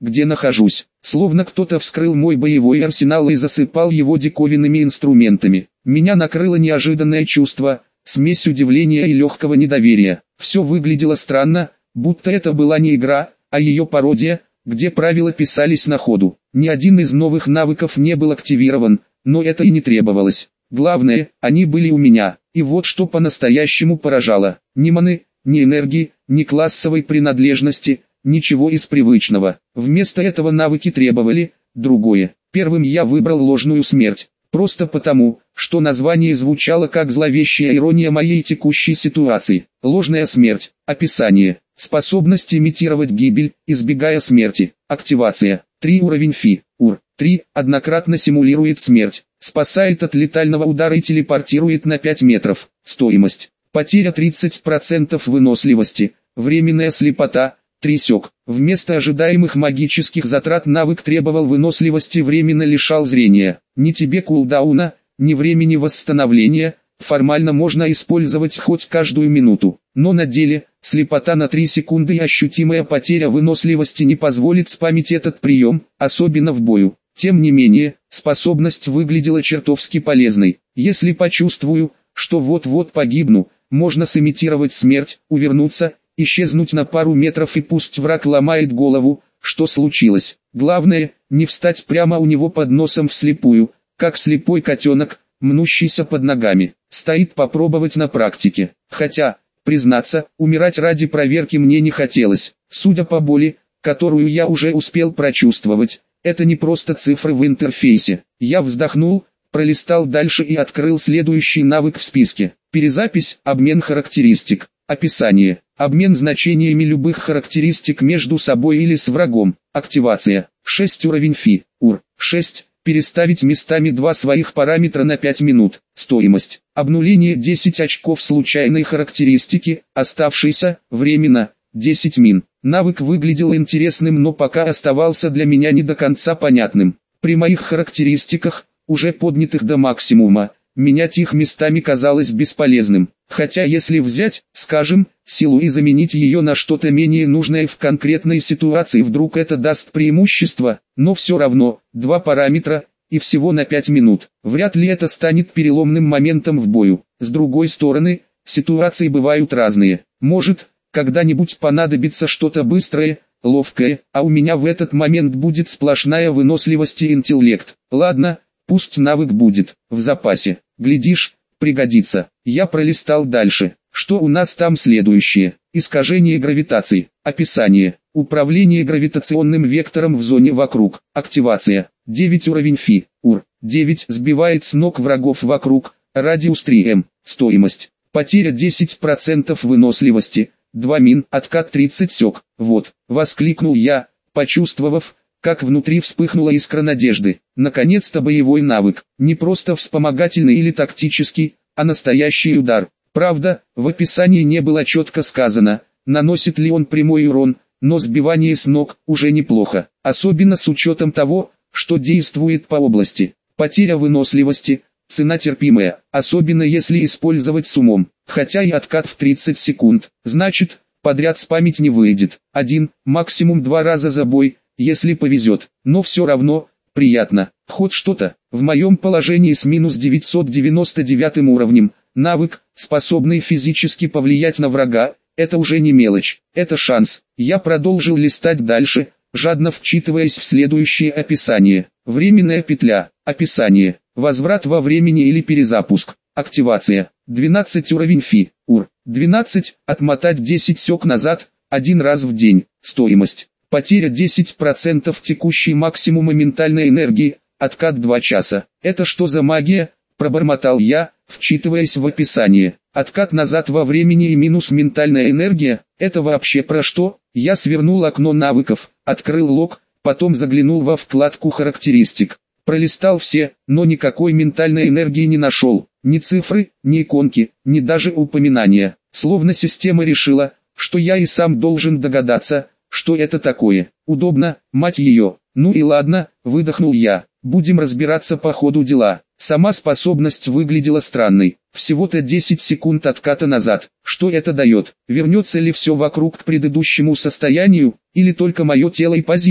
где нахожусь. Словно кто-то вскрыл мой боевой арсенал и засыпал его диковинными инструментами. Меня накрыло неожиданное чувство, смесь удивления и легкого недоверия. Все выглядело странно, будто это была не игра, а ее пародия, где правила писались на ходу. Ни один из новых навыков не был активирован, но это и не требовалось. Главное, они были у меня. И вот что по-настоящему поражало. Ни маны, ни энергии, ни классовой принадлежности, ничего из привычного. Вместо этого навыки требовали другое. Первым я выбрал ложную смерть. Просто потому, что название звучало как зловещая ирония моей текущей ситуации. Ложная смерть. Описание. Способность имитировать гибель, избегая смерти. Активация. 3 уровень Фи. УР. 3. Однократно симулирует смерть. Спасает от летального удара и телепортирует на 5 метров. Стоимость. Потеря 30% выносливости. Временная слепота. 3 сёк. Вместо ожидаемых магических затрат навык требовал выносливости, временно лишал зрения. Ни тебе кулдауна, ни времени восстановления, формально можно использовать хоть каждую минуту. Но на деле, слепота на 3 секунды и ощутимая потеря выносливости не позволит спамить этот прием, особенно в бою. Тем не менее, способность выглядела чертовски полезной. Если почувствую, что вот-вот погибну, можно сымитировать смерть, увернуться, исчезнуть на пару метров, и пусть враг ломает голову, что случилось. Главное, не встать прямо у него под носом вслепую, как слепой котенок, мнущийся под ногами. Стоит попробовать на практике. Хотя, признаться, умирать ради проверки мне не хотелось. Судя по боли, которую я уже успел прочувствовать, это не просто цифры в интерфейсе. Я вздохнул, пролистал дальше и открыл следующий навык в списке. Перезапись, обмен характеристик. Описание. Обмен значениями любых характеристик между собой или с врагом. Активация. 6 уровень Фи. УР. 6. Переставить местами 2 своих параметра на 5 минут. Стоимость. Обнуление 10 очков случайной характеристики, оставшейся, временно, 10 мин. Навык выглядел интересным, но пока оставался для меня не до конца понятным. При моих характеристиках, уже поднятых до максимума, менять их местами казалось бесполезным. Хотя если взять, скажем, силу и заменить ее на что-то менее нужное в конкретной ситуации, вдруг это даст преимущество, но все равно, 2 параметра, и всего на 5 минут. Вряд ли это станет переломным моментом в бою. С другой стороны, ситуации бывают разные. Может, когда-нибудь понадобится что-то быстрое, ловкое, а у меня в этот момент будет сплошная выносливость и интеллект. Ладно, пусть навык будет в запасе. Глядишь, пригодится. Я пролистал дальше. Что у нас там следующее? Искажение гравитации. Описание. Управление гравитационным вектором в зоне вокруг. Активация. 9 уровень Фи. УР. 9 сбивает с ног врагов вокруг. Радиус 3М. Стоимость. Потеря 10% выносливости. 2 мин. Откат 30 сёк. Вот. Воскликнул я, почувствовав, как внутри вспыхнула искра надежды. Наконец-то боевой навык. Не просто вспомогательный или тактический, а настоящий удар. Правда, в описании не было четко сказано, наносит ли он прямой урон, но сбивание с ног уже неплохо. Особенно с учетом того, что действует по области. Потеря выносливости, цена терпимая, особенно если использовать с умом. Хотя и откат в 30 секунд. Значит, подряд спамить не выйдет. 1, максимум 2 раза за бой, если повезет. Но все равно, приятно. Хоть что-то. В моем положении с минус 999 уровнем, навык, способный физически повлиять на врага, это уже не мелочь. Это шанс. Я продолжил листать дальше, жадно вчитываясь в следующее описание. Временная петля. Описание. Возврат во времени или перезапуск. Активация. 12 уровень Фи. УР. 12. Отмотать 10 сёк назад, 1 раз в день. Стоимость. Потеря 10% текущей максимума ментальной энергии, откат 2 часа. Это что за магия? Пробормотал я, вчитываясь в описание. Откат назад во времени и минус ментальная энергия, это вообще про что? Я свернул окно навыков, открыл лог, потом заглянул во вкладку характеристик. Пролистал все, но никакой ментальной энергии не нашел. Ни цифры, ни иконки, ни даже упоминания. Словно система решила, что я и сам должен догадаться, что это такое. Удобно, мать ее. Ну и ладно, выдохнул я. Будем разбираться по ходу дела. Сама способность выглядела странной. Всего-то 10 секунд отката назад. Что это дает? Вернется ли все вокруг к предыдущему состоянию, или только мое тело и позиция?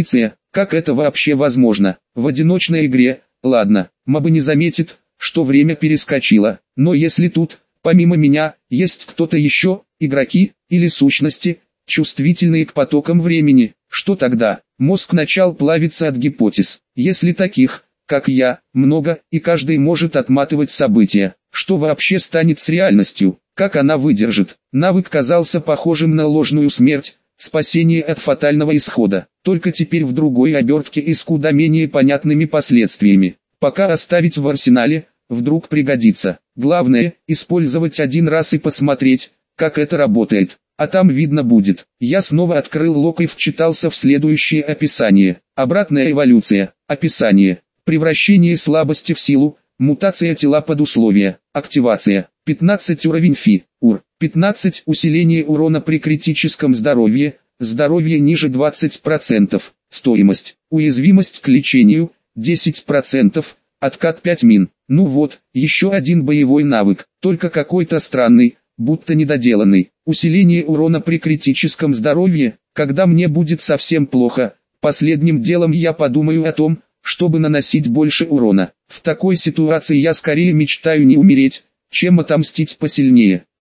Как это вообще возможно? В одиночной игре, ладно, мобы не заметит, что время перескочило, но если тут, помимо меня, есть кто-то еще, игроки, или сущности, чувствительные к потокам времени, что тогда? Мозг начал плавиться от гипотез. Если таких, как я, много, и каждый может отматывать события, что вообще станет с реальностью, как она выдержит? Навык казался похожим на ложную смерть, спасение от фатального исхода, только теперь в другой обертке и с куда менее понятными последствиями. Пока оставить в арсенале, вдруг пригодится. Главное, использовать один раз и посмотреть, как это работает. А там видно будет. Я снова открыл лог и вчитался в следующее описание. Обратная эволюция. Описание. Превращение слабости в силу. Мутация тела под условия. Активация. 15 уровень Фи. УР. 15 усиление урона при критическом здоровье. Здоровье ниже 20%. Стоимость. Уязвимость к лечению. 10%. Откат 5 мин. Ну вот, еще один боевой навык. Только какой-то странный, будто недоделанный. Усиление урона при критическом здоровье. Когда мне будет совсем плохо, последним делом я подумаю о том, чтобы наносить больше урона. В такой ситуации я скорее мечтаю не умереть, чем отомстить посильнее.